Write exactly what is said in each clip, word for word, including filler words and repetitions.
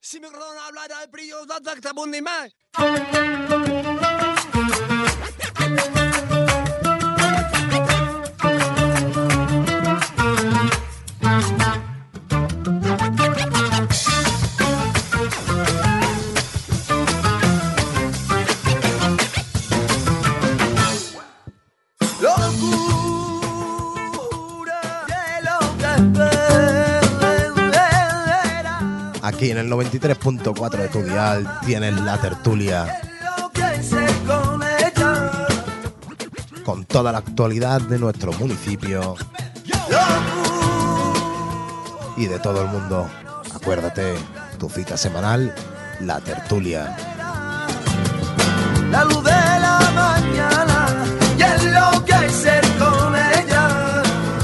Si me acordaron hablar al brillo, da que te abundi más. Aquí en el noventa y tres punto cuatro de tu dial tienes la tertulia con toda la actualidad de nuestro municipio y de todo el mundo. Acuérdate, tu cita semanal, la tertulia. La luz de la mañana y es lo que hay ser con ella.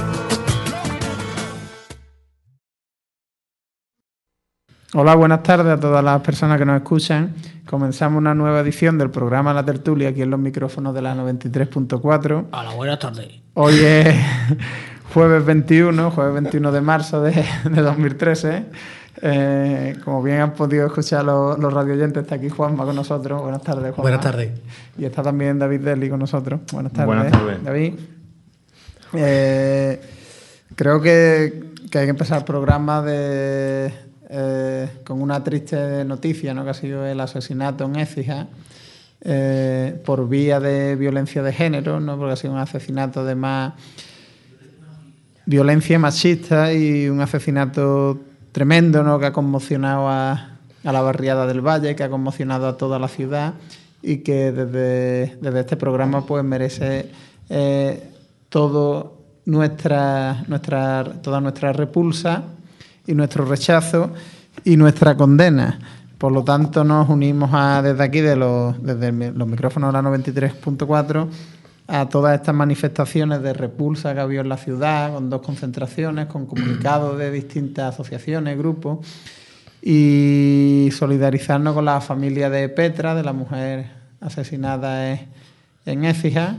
Hola, buenas tardes a todas las personas que nos escuchan. Comenzamos una nueva edición del programa La Tertulia aquí en los micrófonos de la noventa y tres punto cuatro. Hola, buenas tardes. Hoy es jueves veintiuno, jueves veintiuno de marzo de, de dos mil trece. Eh, como bien han podido escuchar los, los radioyentes, está aquí Juanma con nosotros. Buenas tardes, Juanma. Buenas tardes. Y está también David Deli con nosotros. Buenas tardes. Buenas tardes. David. Eh, creo que, que hay que empezar el programa de, eh, con una triste noticia, ¿no? Que ha sido el asesinato en Écija eh, por vía de violencia de género, ¿no? Porque ha sido un asesinato de más violencia machista y un asesinato tremendo, ¿no? Que ha conmocionado a, a la barriada del Valle, que ha conmocionado a toda la ciudad y que desde, desde este programa pues merece eh, todo nuestra, nuestra, toda nuestra repulsa y nuestro rechazo y nuestra condena. Por lo tanto, nos unimos a, desde aquí, de los, desde los micrófonos de la noventa y tres punto cuatro, a todas estas manifestaciones de repulsa que ha habido en la ciudad, con dos concentraciones, con comunicados de distintas asociaciones, grupos, y solidarizarnos con la familia de Petra, de la mujer asesinada en Écija,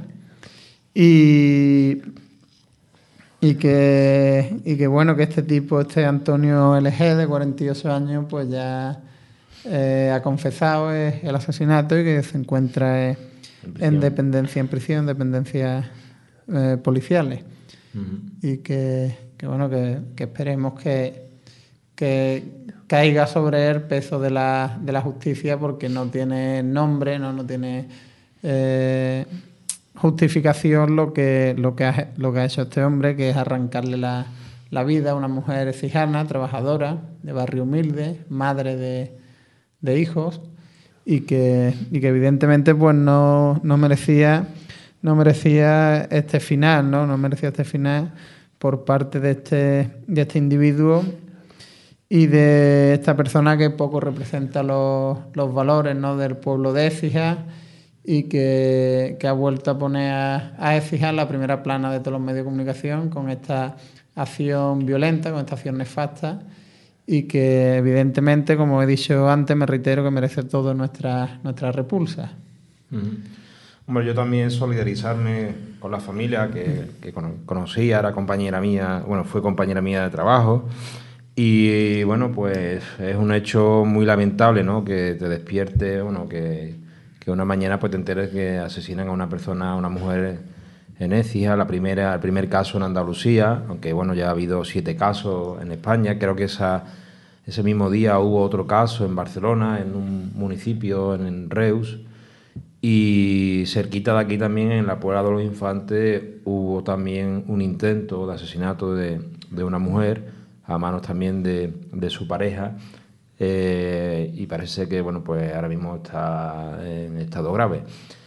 y, y, que, y que bueno, que este tipo, este Antonio L G, de cuarenta y ocho años, pues ya eh, ha confesado el asesinato y que se encuentra eh, en dependencia, en prisión, en dependencias eh, policiales. Uh-huh. Y que, que bueno, que, que esperemos que, que caiga sobre él el peso de la, de la justicia, porque no tiene nombre, no, no tiene eh, justificación lo que, lo, que ha, lo que ha hecho este hombre, que es arrancarle la, la vida a una mujer cijana, trabajadora, de barrio humilde, madre de, de hijos, y que, y que evidentemente pues no, no merecía no merecía este final, ¿no? No merecía este final por parte de este, de este individuo y de esta persona que poco representa los, los valores, ¿no? Del pueblo de Écija, y que, que ha vuelto a poner a, a Écija en la primera plana de todos los medios de comunicación con esta acción violenta, con esta acción nefasta, y que evidentemente, como he dicho antes, me reitero, que merece todo nuestra, nuestra repulsa. Uh-huh. Hombre, yo también solidarizarme con la familia que, que conocía, era compañera mía, bueno, fue compañera mía de trabajo, y bueno, pues es un hecho muy lamentable, ¿no? Que te despierte, bueno, que, que una mañana pues te enteres que asesinan a una persona, a una mujer en Écija, la primera, el primer caso en Andalucía, aunque bueno, ya ha habido siete casos en España. Creo que esa, ese mismo día hubo otro caso en Barcelona, en un municipio, en, en Reus, y cerquita de aquí también, en la Puebla de los Infantes, hubo también un intento de asesinato de, de una mujer, a manos también de, de su pareja, eh, y parece que bueno, pues ahora mismo está en estado grave.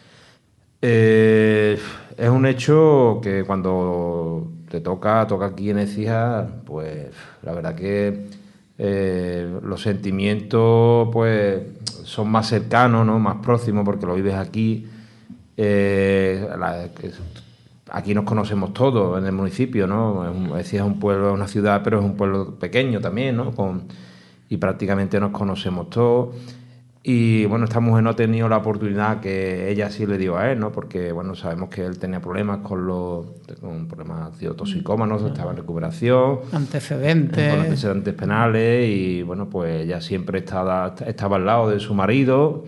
Eh, es un hecho que cuando te toca, toca aquí en Écija, pues la verdad que eh, los sentimientos pues son más cercanos, ¿no? Más próximos, porque lo vives aquí. Eh, la, aquí nos conocemos todos en el municipio, ¿no? Écija es un pueblo, es una ciudad, pero es un pueblo pequeño también, ¿no? Con, y prácticamente nos conocemos todos. Y bueno, esta mujer no ha tenido la oportunidad que ella sí le dio a él, ¿no? Porque bueno, sabemos que él tenía problemas con los con problemas toxicómanos, estaba en recuperación, antecedentes, con antecedentes penales, y bueno, pues ella siempre estaba, estaba al lado de su marido.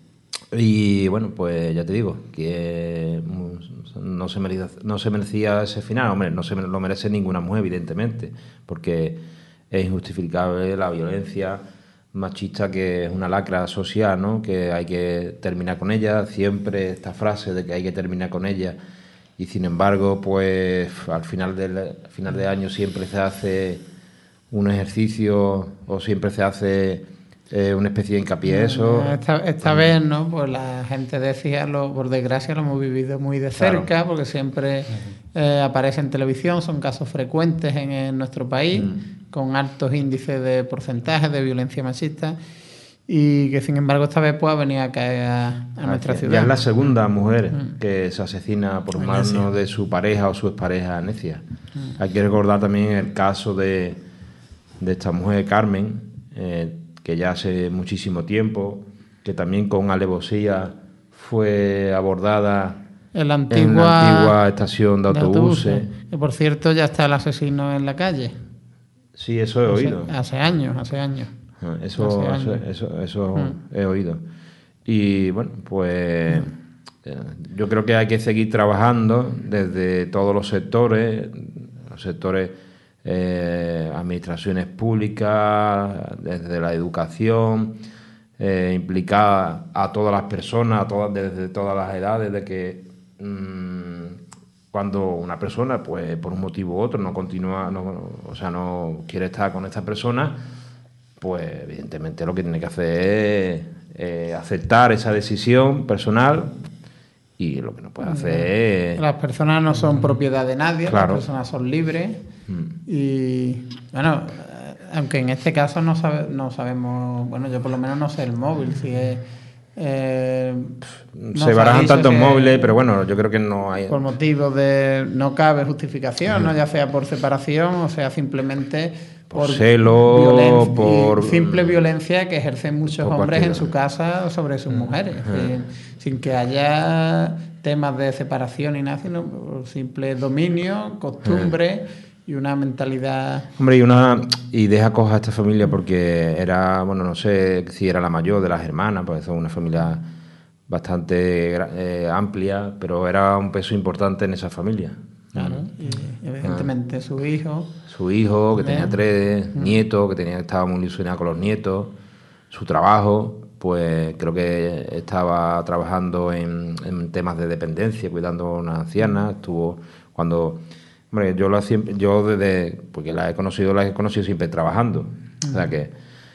Y bueno, pues ya te digo, que no se merecía, no se merecía ese final. Hombre, no se lo merece ninguna mujer, evidentemente, porque es injustificable la violencia machista, que es una lacra social, ¿no? Que hay que terminar con ella, siempre esta frase de que hay que terminar con ella, y sin embargo, pues al final del al final de año siempre se hace un ejercicio o siempre se hace eh, una especie de hincapié a eso. Esta, esta vez, ¿no? Pues la gente decía, lo, por desgracia lo hemos vivido muy de cerca, claro, porque siempre eh, aparece en televisión, son casos frecuentes en, en nuestro país, mm. con altos índices de porcentaje de violencia machista, y que sin embargo esta vez pues ha venido a caer a, a nuestra ciudad. Ya es la segunda mujer mm. que se asesina por manos de su pareja o su expareja necia. Mm. Hay que recordar también el caso de, de esta mujer, Carmen, eh, que ya hace muchísimo tiempo, que también con alevosía fue abordada en la antigua, en la antigua estación de, de autobuses. autobuses. Que por cierto ya está el asesino en la calle. Sí, eso he hace, oído. Hace años, hace años. Eso, hace eso, años. eso, eso mm. he oído. Y bueno, pues mm. yo creo que hay que seguir trabajando desde todos los sectores, los sectores eh, administraciones públicas, desde la educación, eh, implicar a todas las personas, a todas, desde todas las edades, de que mmm, cuando una persona, pues por un motivo u otro, no continúa, no, o sea, no quiere estar con esta persona, pues evidentemente lo que tiene que hacer es eh, aceptar esa decisión personal, y lo que no puede hacer es... Las personas no son propiedad de nadie, claro. Las personas son libres, mm. y bueno, aunque en este caso no, sabe, no sabemos, bueno, yo por lo menos no sé el móvil, si es... Eh, no se barajan tantos móviles, pero bueno, yo creo que no hay... Por motivos de... no cabe justificación, mm. ¿no? Ya sea por separación o sea simplemente por, por celo, violen- por... simple violencia que ejercen muchos hombres en su casa sobre sus mm. mujeres, mm. sin que haya temas de separación ni nada, sino por simple dominio, costumbre... Mm. Y una mentalidad... Hombre, y una y deja coja a esta familia porque era, bueno, no sé si era la mayor de las hermanas, pues es una familia bastante eh, amplia, pero era un peso importante en esa familia. Claro, y evidentemente ah. su hijo... Su hijo, que tenía tres, mm. nietos, que tenía estaba muy ilusionado con los nietos, su trabajo, pues creo que estaba trabajando en, en temas de dependencia, cuidando a una anciana, estuvo cuando... Hombre, yo, la, yo desde... porque la he conocido, la he conocido siempre trabajando. Uh-huh. O sea que...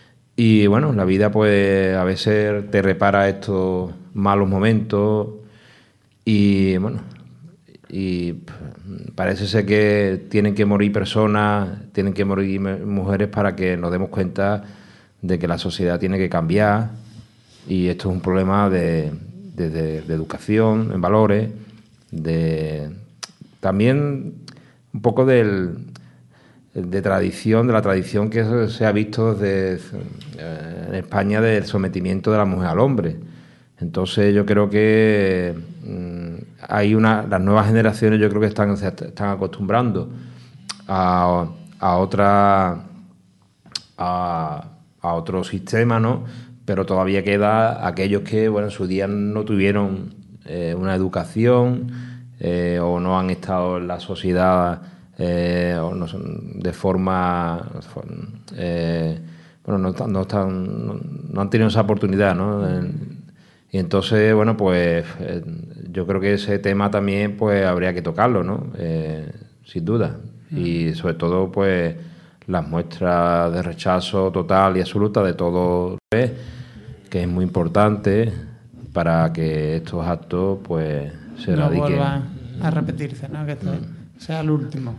Y bueno, la vida pues a veces te repara estos malos momentos y bueno... Y parece ser que tienen que morir personas, tienen que morir mujeres para que nos demos cuenta de que la sociedad tiene que cambiar, y esto es un problema de, de, de, de educación, en valores, de... También... un poco del, de tradición, de la tradición que se ha visto desde, eh, en España, del sometimiento de la mujer al hombre. Entonces yo creo que mmm, hay una, las nuevas generaciones yo creo que están, se están acostumbrando a, a otra a, a otro sistema, ¿no? Pero todavía queda aquellos que, bueno, en su día no tuvieron eh, una educación. Eh, o no han estado en la sociedad eh, o no son, de forma eh, bueno no, no están no, no han tenido esa oportunidad, ¿no? Eh, y entonces bueno pues eh, yo creo que ese tema también pues habría que tocarlo, ¿no? Eh, sin duda, y sobre todo pues las muestras de rechazo total y absoluta de todo, que es muy importante para que estos actos pues se no radiquen. Vuelvan a repetirse, ¿no? Que esto mm. sea el último.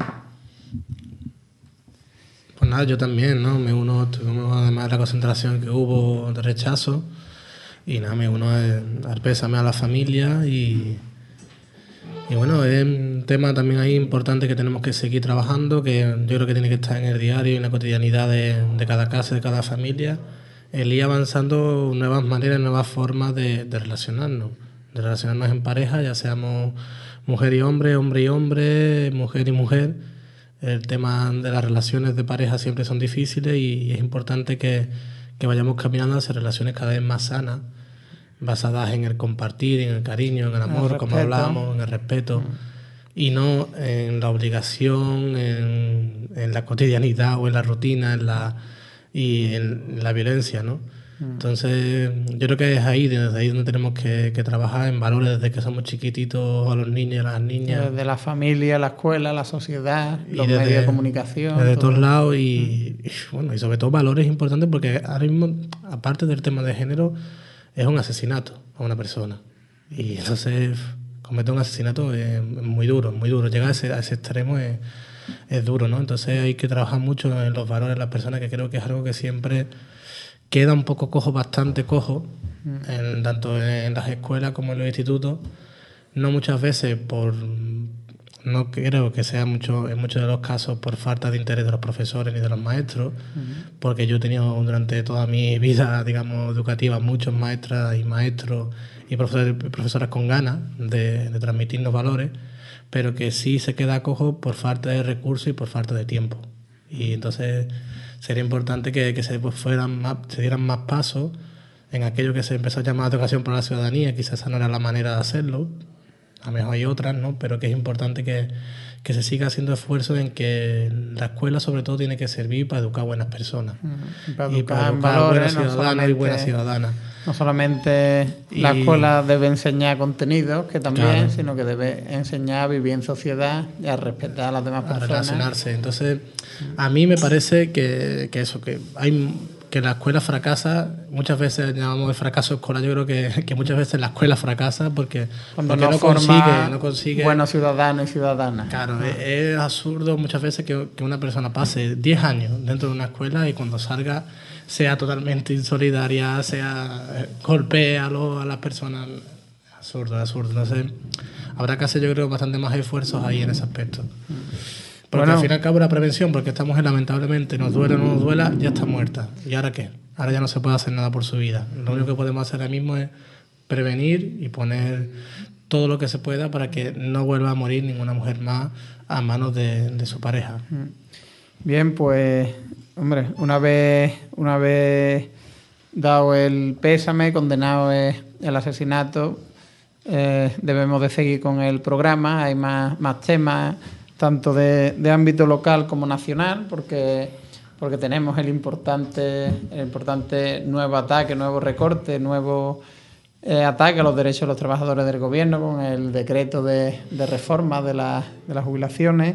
Pues nada, yo también, ¿no? Me uno, estuvimos además de la concentración que hubo de rechazo, y nada, me uno al pésame a la familia, y, y bueno, es un tema también ahí importante que tenemos que seguir trabajando, que yo creo que tiene que estar en el diario y en la cotidianidad de, de cada casa, de cada familia, el ir avanzando nuevas maneras, nuevas formas de, de relacionarnos, de relacionarnos en pareja, ya seamos mujer y hombre, hombre y hombre, mujer y mujer. El tema de las relaciones de pareja siempre son difíciles y es importante que, que vayamos caminando hacia relaciones cada vez más sanas, basadas en el compartir, en el cariño, en el amor, el como respeto. hablamos, en el respeto, mm. y no en la obligación, en, en la cotidianidad o en la rutina, en la, y en la violencia, ¿no? Mm. Entonces, yo creo que es ahí, desde ahí donde tenemos que, que trabajar en valores desde que somos chiquititos a los niños y a las niñas. Desde la familia, la escuela, la sociedad, Y los desde- medios de comunicación. Desde todo. todos lados y, y, bueno, y sobre todo valores importantes porque ahora mismo, aparte del tema de género, es un asesinato a una persona. Y entonces cometer un asesinato es muy duro, muy duro. Llegar a ese, a ese extremo es, es duro, ¿no? Entonces hay que trabajar mucho en los valores de las personas, que creo que es algo que siempre queda un poco cojo, bastante cojo, en, tanto en las escuelas como en los institutos. No muchas veces por... No creo que sea mucho, en muchos de los casos por falta de interés de los profesores ni de los maestros, uh-huh. porque yo he tenido durante toda mi vida, digamos, educativa, muchos maestras y maestros y profesores, profesoras con ganas de, de transmitirnos valores, pero que sí se queda cojo por falta de recursos y por falta de tiempo. Y entonces sería importante que, que se, pues, fueran más, se dieran más pasos en aquello que se empezó a llamar educación para la ciudadanía. Quizás esa no era la manera de hacerlo. A lo mejor hay otras, ¿no? Pero que es importante que, que se siga haciendo esfuerzo en que la escuela sobre todo tiene que servir para educar buenas personas. Uh-huh. Para y educar para en educar valores, buenos no ciudadanos y buenas solamente- ciudadanas. No solamente la Y- escuela debe enseñar contenidos, que también, Claro. sino que debe enseñar a vivir en sociedad y a respetar a las demás A personas. relacionarse. Entonces, a mí me parece que, que eso, que hay que la escuela fracasa, muchas veces llamamos de fracaso escolar, yo creo que, que muchas veces la escuela fracasa porque, Cuando porque no, no, forma consigue, no consigue... buenos ciudadanos y ciudadanas. Claro, es, es absurdo muchas veces que, que una persona pase diez años dentro de una escuela y cuando salga sea totalmente insolidaria, sea eh, golpee a, lo- a las personas. Absurdo, absurdo. Entonces, habrá que hacer, yo creo, bastante más esfuerzos ahí en ese aspecto. Porque Bueno. al fin y al cabo la prevención, porque esta mujer lamentablemente, nos duele o no nos duela, ya está muerta. ¿Y ahora qué? Ahora ya no se puede hacer nada por su vida. Lo único que podemos hacer ahora mismo es prevenir y poner todo lo que se pueda para que no vuelva a morir ninguna mujer más a manos de, de su pareja. Bien, pues, hombre, una vez, una vez dado el pésame, condenado el, el asesinato, eh, debemos de seguir con el programa. Hay más, más temas, tanto de, de ámbito local como nacional, porque, porque tenemos el importante, el importante nuevo ataque, nuevo recorte, nuevo eh, ataque a los derechos de los trabajadores del gobierno con el decreto de, de reforma de, la, de las jubilaciones.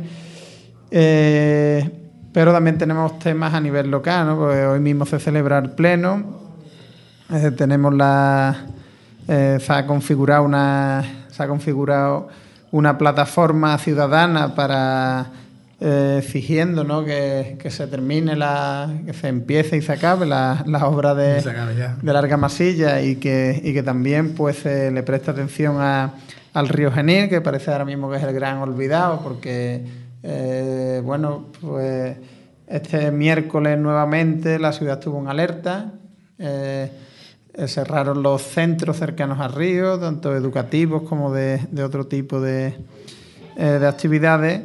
Eh, pero también tenemos temas a nivel local, ¿no? Porque hoy mismo se celebra el pleno. Eh, tenemos la eh, se ha configurado una se ha configurado una plataforma ciudadana para eh, exigiendo, ¿no? que, que se termine la que se empiece y se acabe la, la obra de, Y se acabe ya. de Larga Masilla y que, y que también pues se le preste atención a, al río Genil, que parece ahora mismo que es el gran olvidado, porque eh, bueno, pues este miércoles nuevamente la ciudad tuvo una alerta. Eh, eh, cerraron los centros cercanos al río, tanto educativos como de, de otro tipo de, eh, de actividades.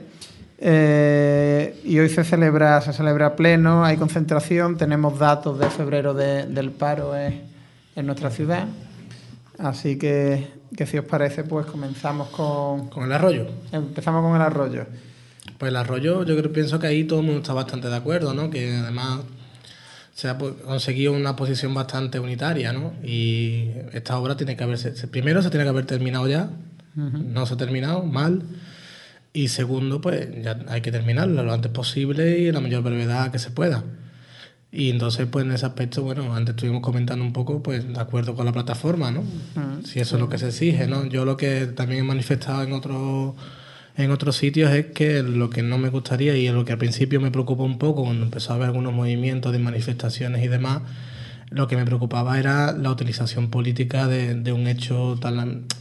Eh, y hoy se celebra, se celebra pleno, hay concentración, tenemos datos de febrero de, del paro en, en nuestra ciudad. Así que, que si os parece, pues comenzamos con... Con el arroyo. Empezamos con el arroyo. Pues el arroyo, yo creo, pienso que ahí todo el mundo está bastante de acuerdo, ¿no? Que además se ha po- conseguido una posición bastante unitaria, ¿no? Y esta obra tiene que haberse... se- Primero, se tiene que haber terminado ya. Uh-huh. No se ha terminado, mal. Y segundo, pues ya hay que terminarla lo antes posible y a la mayor brevedad que se pueda. Y entonces, pues en ese aspecto, bueno, antes estuvimos comentando un poco, pues de acuerdo con la plataforma, ¿no? Uh-huh. Si eso es lo que se exige, ¿no? Yo lo que también he manifestado en otros... en otros sitios es que lo que no me gustaría y lo que al principio me preocupó un poco cuando empezó a haber algunos movimientos de manifestaciones y demás, lo que me preocupaba era la utilización política de, de un hecho tan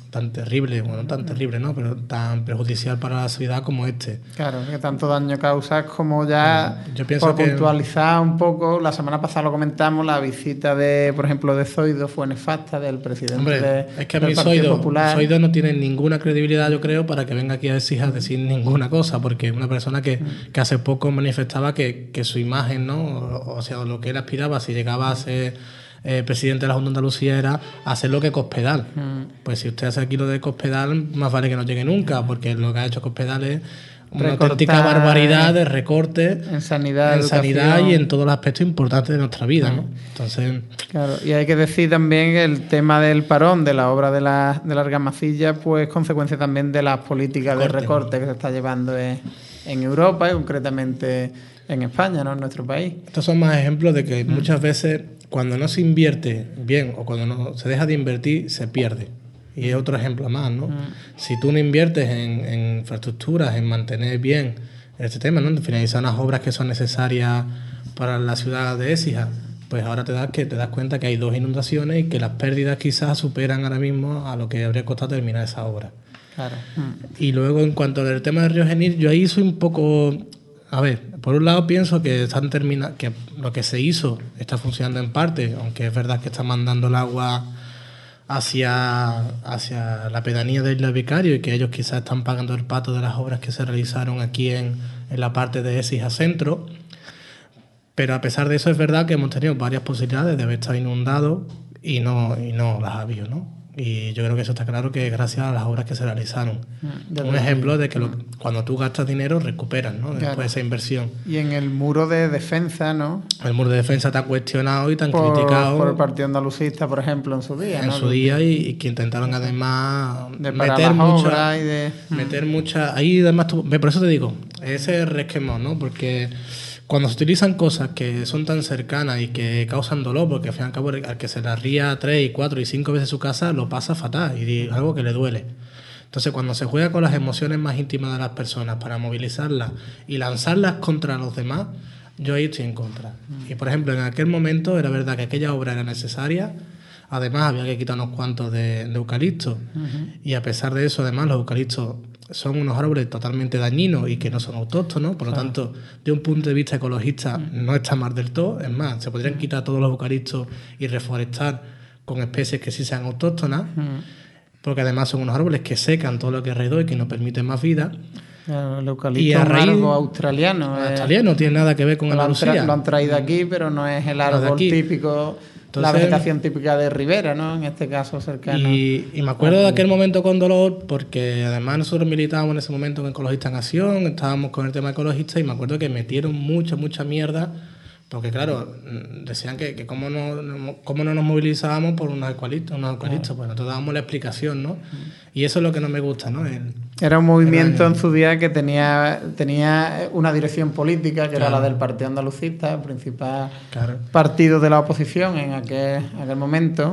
tan terrible, bueno, tan terrible, ¿no? Pero tan perjudicial para la ciudad como este. Claro, que tanto daño causas como ya, Yo pienso por que- puntualizar un poco, la semana pasada lo comentamos, la visita de, por ejemplo, de Zoido fue nefasta, del presidente Hombre, de, es que a del mí Partido Zoido, Popular. Zoido no tiene ninguna credibilidad, yo creo, para que venga aquí a decir, a decir ninguna cosa, porque es una persona que, que hace poco manifestaba que, que su imagen, ¿no? O, o sea, lo que él aspiraba, si llegaba a ser eh, presidente de la Junta de Andalucía, era hacer lo que Cospedal. Mm. Pues si usted hace aquí lo de Cospedal, más vale que no llegue nunca, porque lo que ha hecho Cospedal es una Recortar auténtica barbaridad de recorte en sanidad, en sanidad educación. y en todos los aspectos importantes de nuestra vida, ¿no? Entonces, Claro, y hay que decir también que el tema del parón de la obra de la, de la Argamasilla, pues consecuencia también de las políticas de Corte. recorte que se está llevando en, en Europa y concretamente en España, ¿no? En nuestro país. estos son más ejemplos de que muchas veces cuando no se invierte bien o cuando no se deja de invertir, se pierde. Y es otro ejemplo más, ¿no? Si tú no inviertes en, en infraestructuras, en mantener bien este tema, ¿no? En finalizar unas obras que son necesarias para la ciudad de Écija, pues ahora te das que te das cuenta que hay dos inundaciones y que las pérdidas quizás superan ahora mismo a lo que habría costado terminar esa obra. Claro. Y luego, en cuanto al tema del río Genil, yo ahí soy un poco... A ver, por un lado pienso que están termina, que lo que se hizo está funcionando en parte, aunque es verdad que está mandando el agua hacia, hacia la pedanía de Isla Vicario y que ellos quizás están pagando el pato de las obras que se realizaron aquí en, en la parte de Écija Centro. Pero a pesar de eso es verdad que hemos tenido varias posibilidades de haber estado inundados y no, y no las ha habido, ¿no? Y yo creo que eso está claro que es gracias a las obras que se realizaron. Ya Un te ejemplo de que lo- cuando tú gastas dinero recuperas, ¿no? Después Claro. de esa inversión. Y en el muro de defensa, ¿no? El muro de defensa está cuestionado y tan Por, criticado por el Partido Andalucista, por ejemplo, en su día, en ¿no? su día y, y que intentaron además De parar meter las mucha, obras y de... meter mucha ahí además tú- ve, por eso te digo ese resquemón, ¿no? Porque cuando se utilizan cosas que son tan cercanas y que causan dolor, porque al fin y al cabo al que se la ría tres y cuatro y cinco veces su casa lo pasa fatal y es algo que le duele. Entonces, cuando se juega con las emociones más íntimas de las personas para movilizarlas y lanzarlas contra los demás, yo ahí estoy en contra. Y, por ejemplo, en aquel momento era verdad que aquella obra era necesaria. Además, había que quitar unos cuantos de, de eucaliptos. Y a pesar de eso, además, los eucaliptos son unos árboles totalmente dañinos y que no son autóctonos. Por lo tanto, de un punto de vista ecologista, no está mal del todo. Es más, se podrían quitar todos los eucaliptos y reforestar con especies que sí sean autóctonas. Porque además son unos árboles que secan todo lo que es alrededor y que nos permiten más vida. Claro, el eucalipto Y a es un raíz- árbol australiano. eh, Australia no tiene nada que ver con lo, han tra- Andalucía. lo han traído aquí, pero no es el No es de árbol aquí. típico, la Entonces- vegetación típica de Ribera, ¿no? En este caso cercano. Y, y me acuerdo de aquel momento con dolor, porque además nosotros militábamos en ese momento en Ecologista en Acción, estábamos con el tema ecologista y me acuerdo que metieron mucha, mucha mierda, porque claro, mm, decían que, que cómo, no, no- cómo no nos movilizábamos por unos eucaliptos, unos eucaliptos, pues nosotros dábamos la explicación, ¿no? Y eso es lo que no me gusta, ¿no? El- Era un movimiento Era- en su día que tenía, tenía una dirección política, que era Claro. la del Partido Andalucista, el principal claro. partido de la oposición en aquel, aquel momento.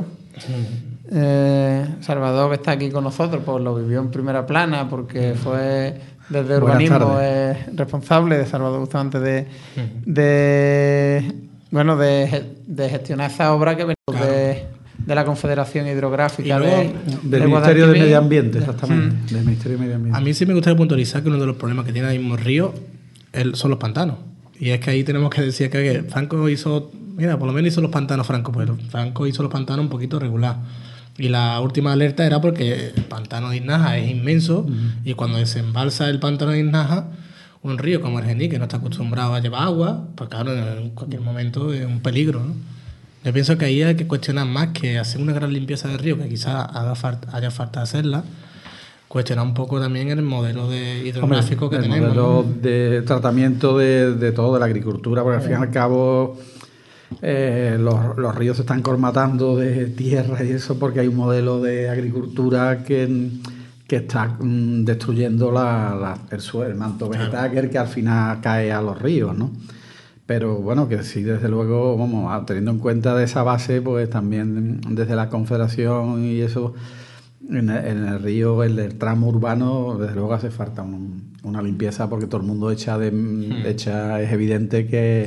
Eh, Salvador, que está aquí con nosotros, pues lo vivió en primera plana porque fue desde Buenas urbanismo tardes. eh, responsable de Salvador Bustamante de, de bueno de, ge- de gestionar esa obra que venía Claro. de, de la Confederación Hidrográfica Y luego, de, Del de Ministerio de Guadalquivir. Medio Ambiente, exactamente. Del Ministerio de Medio Ambiente. A mí sí me gustaría puntualizar que uno de los problemas que tiene ahora mismo el río el- son los pantanos. Y es que ahí tenemos que decir que, que Franco hizo, mira, por lo menos hizo los pantanos Franco, pero Franco hizo los pantanos un poquito regular. Y la última alerta era porque el pantano de Iznaja es inmenso y cuando desembalsa el pantano de Iznaja, un río como el Genil, que no está acostumbrado a llevar agua, pues claro, en cualquier momento es un peligro, ¿no? Yo pienso que ahí hay que cuestionar más que hacer una gran limpieza del río, que quizás haga falta, haya falta hacerla, cuestionar un poco también el modelo de hidrográfico Hombre, que el tenemos. modelo ¿no? de tratamiento de, de todo, de la agricultura, porque al fin y al cabo eh, los, los ríos se están colmatando de tierra y eso porque hay un modelo de agricultura que, que está mm, destruyendo la, la- el, suelo, el manto vegetal que, es el que al final cae a los ríos, ¿no? Pero bueno, que sí, desde luego, vamos, a- teniendo en cuenta de esa base, pues también desde la Confederación y eso, en el, en el río, en el tramo urbano, desde luego hace falta un- una limpieza porque todo el mundo echa de, echa, es evidente que,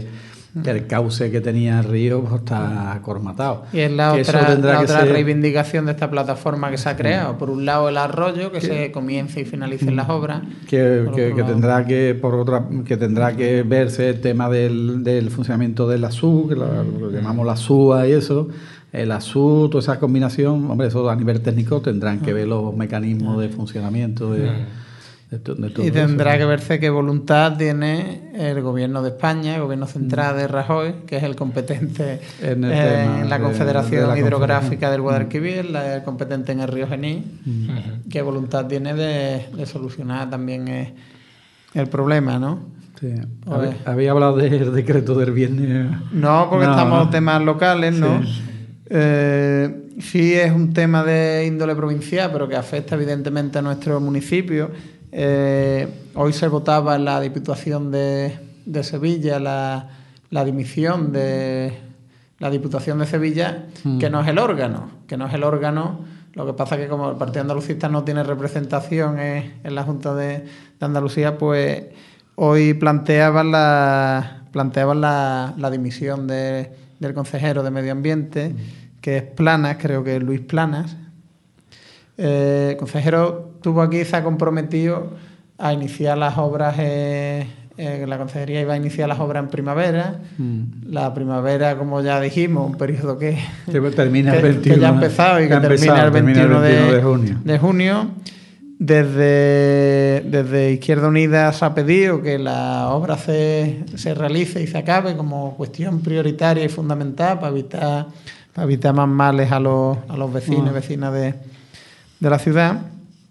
que el cauce que tenía el río pues, está cormatado. Y es la Que otra, eso tendrá la que otra ser- reivindicación de esta plataforma que se ha creado. Por un lado el arroyo, que ¿Qué? se comience y finalicen las obras. que, Por que- otro que lado- tendrá que por otra que tendrá que verse el tema del, del funcionamiento del A S U, que lo, lo llamamos la S U A y eso, el A S U, toda esa combinación, hombre, eso a nivel técnico tendrán que ver los mecanismos de funcionamiento de, de, to- de todo Y tendrá eso. que verse qué voluntad tiene el gobierno de España, el gobierno central de Rajoy, que es el competente En el eh, tema en la de- Confederación de la Hidrográfica Confederación. del Guadalquivir, la el competente en el río Genil, qué voluntad tiene de, de solucionar también eh, el problema, ¿no? Sí. A Había, ver. había hablado del decreto del viernes. No, porque No, estamos no. temas locales, ¿no? Sí. Eh, sí es un tema de índole provincial, pero que afecta evidentemente a nuestro municipio. Eh, hoy se votaba en la Diputación de, de Sevilla la, la dimisión de la Diputación de Sevilla, Mm. que no es el órgano, que no es el órgano. Lo que pasa es que como el Partido Andalucista no tiene representación en, en la Junta de, de Andalucía, pues hoy planteaban la planteaban la, la dimisión de, del consejero de Medio Ambiente, que es Planas, creo que es Luis Planas. Eh, el consejero estuvo aquí y se ha comprometido a iniciar las obras, eh, eh, la consejería iba a iniciar las obras en primavera. Mm. La primavera, como ya dijimos, un periodo que, Que termina el que- veintiuno, que ya ha empezado y que, ha termina, empezado, el termina el veintiuno, de, veintiuno de junio. de junio. Desde, desde Izquierda Unida se ha pedido que la obra se, se realice y se acabe como cuestión prioritaria y fundamental para evitar, para evitar más males a los, a los vecinos y vecinas de, de la ciudad.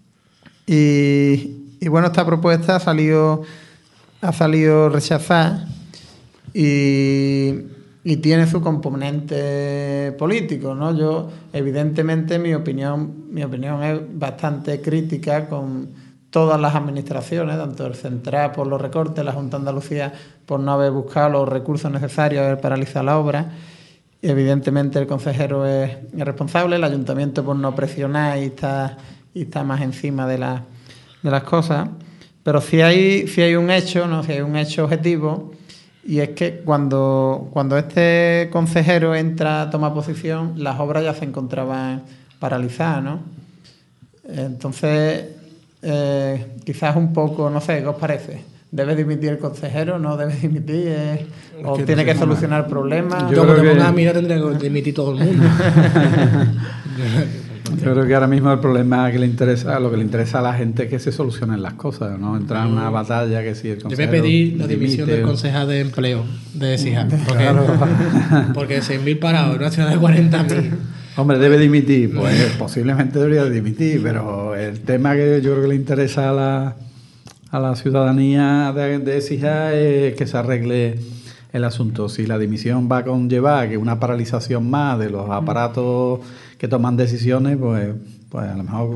Y, y bueno, esta propuesta ha salido, ha salido rechazada y, y tiene su componente político, ¿no? Yo, evidentemente, mi opinión, mi opinión es bastante crítica con todas las administraciones, tanto el central por los recortes, la Junta de Andalucía por no haber buscado los recursos necesarios, haber paralizado la obra. Y evidentemente el consejero es, es responsable, el ayuntamiento por no presionar y está, y está más encima de, la, de las cosas. Pero si hay, si hay un hecho, ¿no? Si hay un hecho objetivo, y es que cuando, cuando este consejero entra a tomar posición, las obras ya se encontraban paralizadas, ¿no? Entonces, eh, quizás un poco, no sé, ¿qué os parece? ¿Debe dimitir el consejero? ¿No debe dimitir? Eh, ¿O que no tiene sé que cómo. solucionar problemas? Yo Yo, como creo te que- pongas a mirar, tendría que dimitir todo el mundo. Yo creo que ahora mismo el problema que le interesa, lo que le interesa a la gente es que se solucionen las cosas, no entrar en una batalla que si el Yo voy consejero a pedir la dimisión dimite- del concejal de empleo de Écija. Porque, porque seis mil parados en una ciudad de cuarenta mil. Hombre, debe dimitir, pues posiblemente debería de dimitir, pero el tema que yo creo que le interesa a la, a la ciudadanía de, de Écija es que se arregle el asunto. Si la dimisión va a conllevar que una paralización más de los aparatos que toman decisiones, pues, pues a lo mejor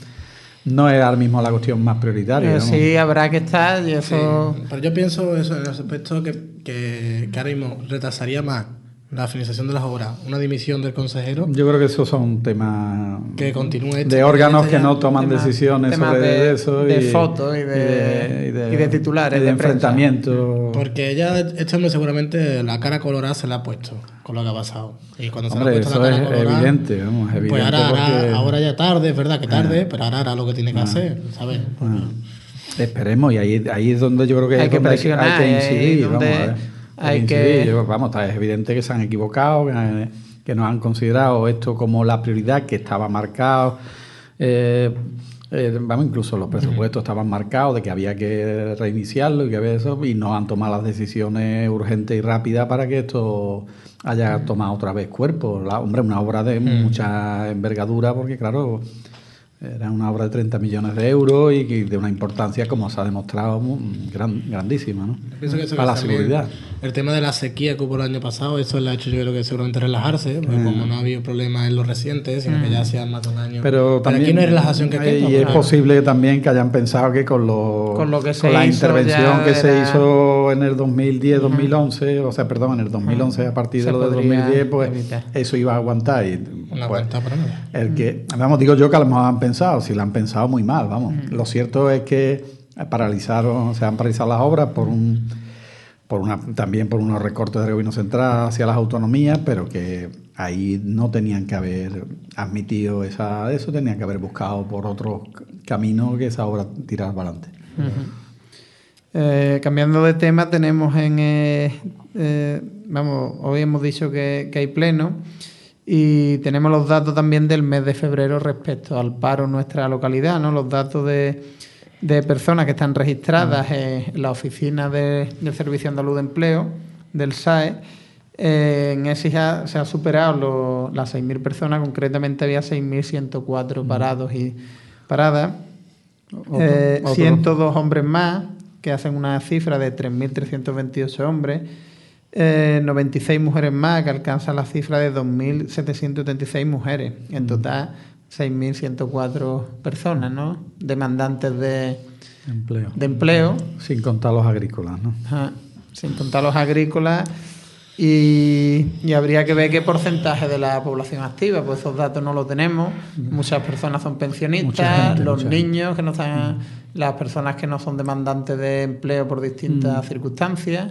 no es ahora mismo la cuestión más prioritaria. Eh, ¿no? sí, habrá que estar y Sí, eso... pero yo pienso eso en el aspecto que, que, que ahora mismo retrasaría más la finalización de las obras, una dimisión del consejero, Yo creo que esos son temas que continúe esto, de que órganos este que ya- no toman temas- decisiones temas sobre de- eso de y, fotos y de- y de titulares y de de prensa. enfrentamientos. Porque ya este hombre seguramente la cara colorada se la ha puesto con lo que ha pasado. Y cuando se Hombre, le ha puesto eso la cara es colorada, evidente, vamos, es evidente pues ahora, hará- porque- ahora ya tarde, es verdad que tarde, pero ahora hará lo que tiene que Ah. hacer, ¿sabes? Porque- Esperemos, y ahí, ahí es donde yo creo que, Hay es que donde presionar, hay que incidir. ahí Vamos donde a ver. hay Hay que que- incidir. Yo- vamos, está- es evidente que se han equivocado, que, que no han considerado esto como la prioridad que estaba marcado. Eh, eh, vamos, incluso los presupuestos estaban marcados de que había que reiniciarlo y que había eso, y no han tomado las decisiones urgentes y rápidas para que esto haya tomado otra vez cuerpo. La, hombre, una obra de mucha envergadura, porque claro, era una obra de treinta millones de euros y que de una importancia, como se ha demostrado, muy gran, grandísima, ¿no? Pienso que eso Para la que también seguridad. El tema de la sequía que hubo el año pasado, eso le ha hecho yo creo que seguramente relajarse, porque como no ha habido problemas en los recientes, sino que ya hacía más de un año. Pero, también, aquí no hay relajación que y tenga. es porque- posible también que hayan pensado que con, lo, Con lo que se con la hizo intervención ya que se era- hizo en el dos mil diez, dos mil once, o sea, perdón, en el dos mil once a partir Se de lo del podría dos mil diez, pues evitar. eso iba a aguantar. Y, No pues, aguanta para nada. el que, vamos, digo yo que a lo mejor han pensado, si lo han pensado muy mal, vamos. Lo cierto es que paralizaron, se han paralizado las obras por un por una, también por unos recortes del gobierno central hacia las autonomías, pero que ahí no tenían que haber admitido esa, eso, tenían que haber buscado por otros caminos que esa obra tirar para adelante. Uh-huh. eh, cambiando de tema, tenemos en... Eh, eh, vamos, hoy hemos dicho que, que hay pleno y tenemos los datos también del mes de febrero respecto al paro en nuestra localidad, ¿no? Los datos de... de personas que están registradas en la oficina de, del Servicio Andaluz de Empleo, del S A E. Eh, en ese ya se ha superado lo, las seis mil personas, concretamente había seis mil ciento cuatro parados y paradas. Otro, eh, otro. ciento dos hombres más, que hacen una cifra de tres mil trescientos veintiocho hombres. Eh, noventa y seis mujeres más, que alcanzan la cifra de dos mil setecientos setenta y seis mujeres. En total, seis mil ciento cuatro personas, ¿no? Demandantes de empleo. de empleo. Sin contar los agrícolas, ¿no? Ajá, sin contar los agrícolas. Y, y habría que ver qué porcentaje de la población activa, pues esos datos no los tenemos. Muchas personas son pensionistas, gente, los niños gente. que no están, mm. las personas que no son demandantes de empleo por distintas mm. circunstancias.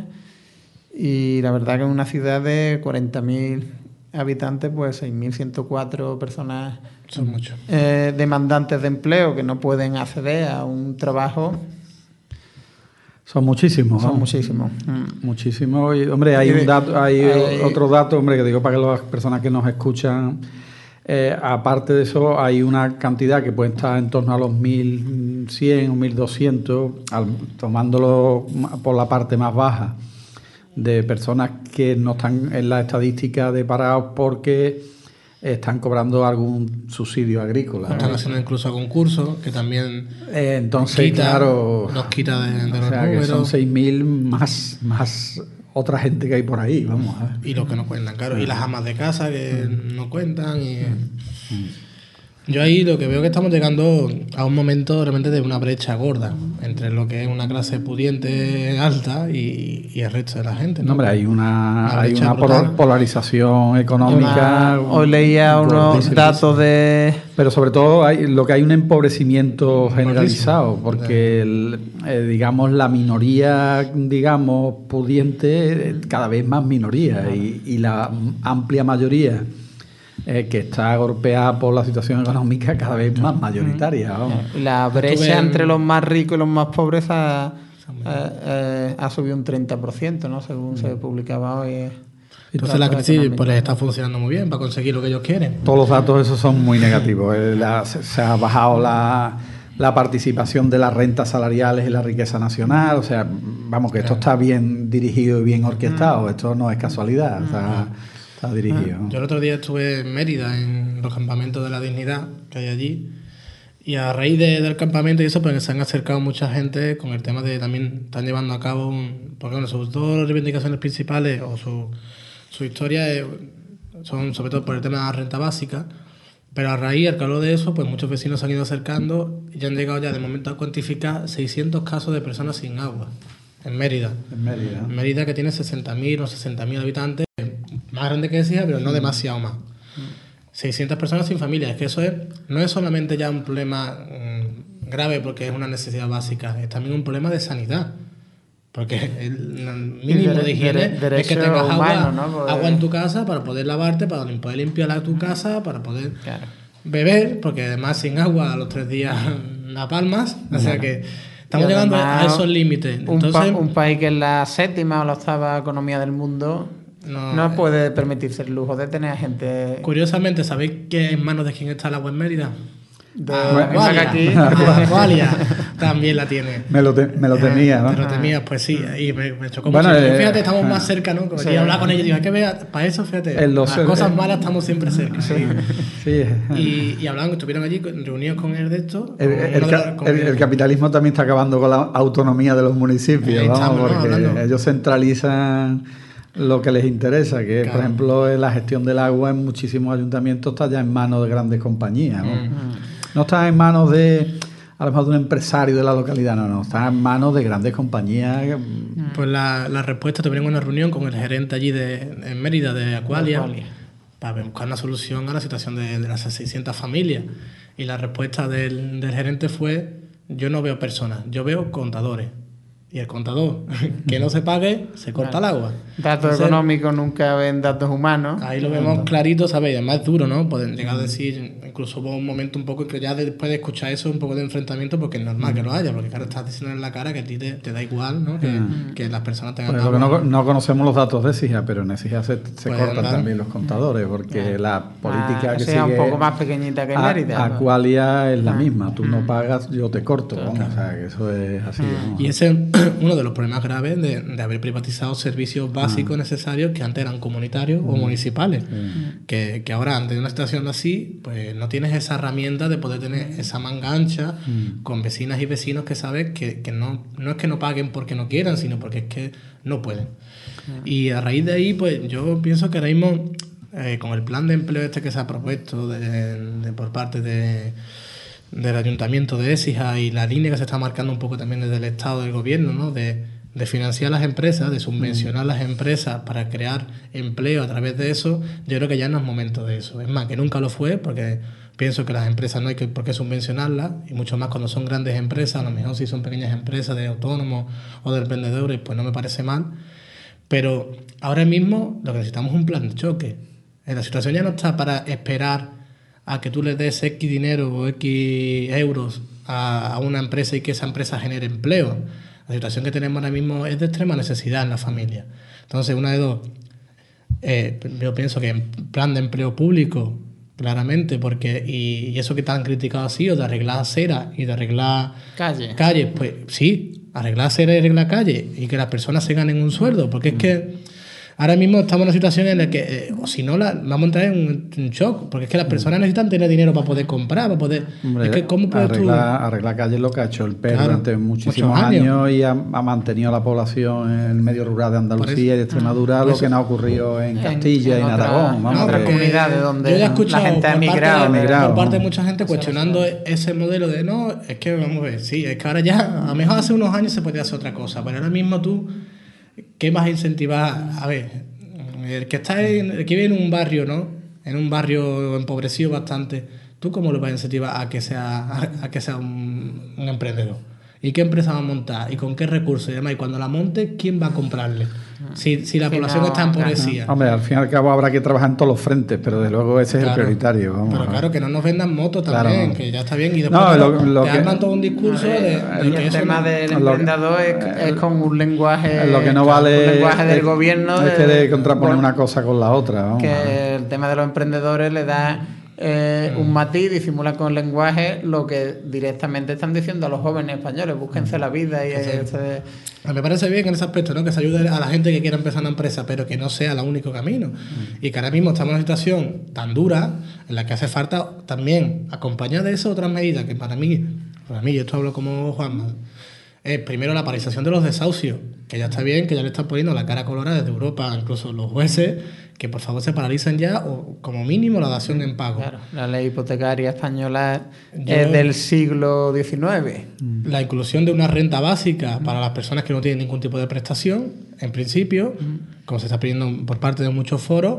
Y la verdad que en una ciudad de cuarenta mil habitantes, pues seis mil ciento cuatro personas son muchos. Eh, demandantes de empleo que no pueden acceder a un trabajo. Son muchísimos. Son ¿no? muchísimos. Mm. Muchísimos. Y, hombre, hay, un dato, hay, hay otro dato, hombre, que digo para que las personas que nos escuchan, eh, aparte de eso, hay una cantidad que puede estar en torno a los mil cien o mil doscientos, al, tomándolo por la parte más baja, de personas que no están en la estadística de parados porque están cobrando algún subsidio agrícola. Están haciendo incluso concursos que también eh, entonces, nos quita, claro, nos quita de, de o los sea, números. Que son seis mil más, más otra gente que hay por ahí, vamos a ver. Y los que no cuentan, claro. Y las amas de casa que mm. no cuentan. Y... Mm. Yo ahí lo que veo que estamos llegando a un momento realmente de una brecha gorda entre lo que es una clase pudiente alta y, y el resto de la gente, ¿no? No, hombre, hay una, una hay una brutal. polarización económica. Una, hoy leía unos datos de... Pero sobre todo hay lo que hay un empobrecimiento generalizado, porque el, eh, digamos la minoría, digamos, pudiente, cada vez más minoría, y, y la amplia mayoría Eh, que está golpeada por la situación económica cada vez más mayoritaria. Vamos. La brecha entre los más ricos y los más pobres ha, eh, eh, ha subido un treinta por ciento, ¿no? Según se publicaba hoy. Entonces la crisis pues les está funcionando muy bien para conseguir lo que ellos quieren. Todos los datos esos son muy negativos. La, se, se ha bajado la, la participación de las rentas salariales en la riqueza nacional. O sea, vamos, que esto está bien dirigido y bien orquestado. Esto no es casualidad. O sea, dirigido. Yo el otro día estuve en Mérida, en los campamentos de la dignidad que hay allí, y a raíz de, del campamento y eso, pues se han acercado mucha gente con el tema de también están llevando a cabo un, porque bueno, sus dos reivindicaciones principales o su, su historia es, son sobre todo por el tema de la renta básica, pero a raíz, al calor de eso, pues muchos vecinos se han ido acercando y han llegado ya de momento a cuantificar seiscientos casos de personas sin agua en Mérida. En Mérida. En Mérida, que tiene sesenta mil o sesenta mil habitantes, más grande que decía, pero no demasiado más. seiscientas personas sin familia. Es que eso es, no es solamente ya un problema mmm, grave porque es una necesidad básica, es también un problema de sanidad. Porque el mínimo de higiene es que tengas agua, humano, ¿no? agua en tu casa para poder lavarte, para poder limpiar tu casa, para poder claro. beber, porque además sin agua a los tres días la palmas. O sea que estamos llegando a esos límites. Un, pa un país que es la séptima o la octava economía del mundo no, no puede permitirse el lujo de tener gente... Curiosamente, ¿sabéis que en manos de quién está el agua en Mérida? De Aqualia. También la tiene. Me lo, te, me lo temía, ¿no? Me lo temías, pues sí. Y me, me chocó bueno, mucho. Eh, fíjate, estamos eh, más cerca, ¿no? Como sí. Aquí hablar con ellos, digo, hay que ver, para eso, fíjate, las el, cosas malas estamos siempre cerca. Sí. sí. Y, y hablaban, estuvieron allí reunidos con él de esto. El, el, el, el, el capitalismo también está acabando con la autonomía de los municipios, vamos, estamos, porque ¿no? ellos centralizan lo que les interesa, que claro. por ejemplo la gestión del agua en muchísimos ayuntamientos está ya en manos de grandes compañías, ¿no? Mm. No está en manos de a lo mejor de un empresario de la localidad, no, no, está en manos de grandes compañías. Pues la, la respuesta, tuvieron una reunión con el gerente allí de en Mérida de Aqualia, Aqualia para buscar una solución a la situación de, de las seiscientas familias, y la respuesta del, del gerente fue: yo no veo personas, yo veo contadores. y el contador que no se pague, se corta Claro. el agua. Datos Entonces, económicos nunca ven datos humanos. ahí lo vemos clarito, ¿sabes? Y además es duro, ¿no? Pueden llegar a decir, incluso hubo un momento un poco en que ya después de escuchar eso, un poco de enfrentamiento, porque es normal que lo haya, porque claro, estás diciendo en la cara que a ti te, te da igual, ¿no? Que, que las personas tengan Por ejemplo, agua. no, no conocemos los datos de SIJA, pero en SIJA se, se Pues, cortan claro. también los contadores, porque la política Ah, que o sea, sigue un poco más pequeñita que a- Mérida, ¿no? Aqualia es la Ah. misma. Tú no pagas, yo te corto. Vamos, o sea, que eso es así. vamos. Y ese es uno de los problemas graves de, de haber privatizado servicios básicos necesarios que antes eran comunitarios o municipales. Que, que ahora, ante una situación así, pues no tienes esa herramienta de poder tener esa manga ancha con vecinas y vecinos que sabes que, que no, no es que no paguen porque no quieran, sino porque es que no pueden. Y a raíz de ahí, pues yo pienso que ahora mismo, eh, con el plan de empleo este que se ha propuesto de, de- por parte de del Ayuntamiento de Écija y la línea que se está marcando un poco también desde el Estado del Gobierno, ¿no? de, de financiar las empresas, de subvencionar las empresas para crear empleo a través de eso, yo creo que ya no es momento de eso. Es más, que nunca lo fue, porque pienso que las empresas no hay que, por qué subvencionarlas, y mucho más cuando son grandes empresas, a lo mejor si son pequeñas empresas de autónomos o de emprendedores, pues no me parece mal. Pero ahora mismo lo que necesitamos es un plan de choque. La situación ya no está para esperar a que tú le des X dinero o X euros a, a una empresa y que esa empresa genere empleo. La situación que tenemos ahora mismo es de extrema necesidad en la familia. Entonces, una de dos, eh, yo pienso que en plan de empleo público, claramente, porque y, y eso que te han criticado así, o de arreglar aceras y de arreglar Calle. calles, pues sí, arreglar aceras y arreglar calles y que las personas se ganen un sueldo, porque es que ahora mismo estamos en una situación en la que, eh, o si no, la, vamos a entrar en un, un shock, porque es que las personas necesitan tener dinero para poder comprar, para poder... Hombre, es que, ¿cómo puedes tú...? arreglar, arreglar calles lo que ha hecho el P E R Claro, durante muchísimos muchos años, años. y ha, ha mantenido a la población en el medio rural de Andalucía Por y de Extremadura, por lo eso- que no ha ocurrido en Castilla en y en otra- Aragón. en Vamos, otras que- comunidades donde yo ya he la escuchado gente ha por, emigrado, parte de, emigrado, por parte de ¿no? mucha gente cuestionando ese modelo de no, es que vamos a ver, sí, es que ahora ya, a lo mejor hace unos años se podía hacer otra cosa, pero ahora mismo tú, ¿qué vas a incentivar? A ver, el que está en, el que vive en un barrio, ¿no? En un barrio empobrecido bastante, ¿tú cómo lo vas a incentivar a que sea, a, a que sea un, un emprendedor? ¿Y qué empresa va a montar? ¿Y con qué recursos? Y además, y cuando la monte, ¿quién va a comprarle? Si, si la Sí, población no, está empobrecida. Hombre, al fin y al cabo habrá que trabajar en todos los frentes, pero desde luego ese es Claro. el prioritario. Vamos, Pero ¿no? claro, que no nos vendan motos Claro, también, no. que ya está bien. Y después No, claro, lo- lo te que- arman todo un discurso de, de Y que el eso tema no- del lo- emprendedor es, es con un lenguaje, Lo que no vale un lenguaje del es- gobierno es que de- de contraponer bueno, una cosa con la otra. Vamos, que el tema de los emprendedores le da eh, un matiz, disimula con el lenguaje lo que directamente están diciendo a los jóvenes españoles: búsquense la vida y este- Me parece bien en ese aspecto, ¿no? Que se ayude a la gente que quiera empezar una empresa, pero que no sea el único camino. Y que ahora mismo estamos en una situación tan dura en la que hace falta también, acompañar de eso, otras medidas que para mí, para mí, yo esto hablo como Juanma, es primero la paralización de los desahucios, que ya está bien, que ya le están poniendo la cara colorada desde Europa, incluso los jueces, que por favor se paralicen ya, o como mínimo la dación en pago. Claro, la ley hipotecaria española Yo- es del siglo diecinueve. La inclusión de una renta básica para las personas que no tienen ningún tipo de prestación, en principio, como se está pidiendo por parte de muchos foros,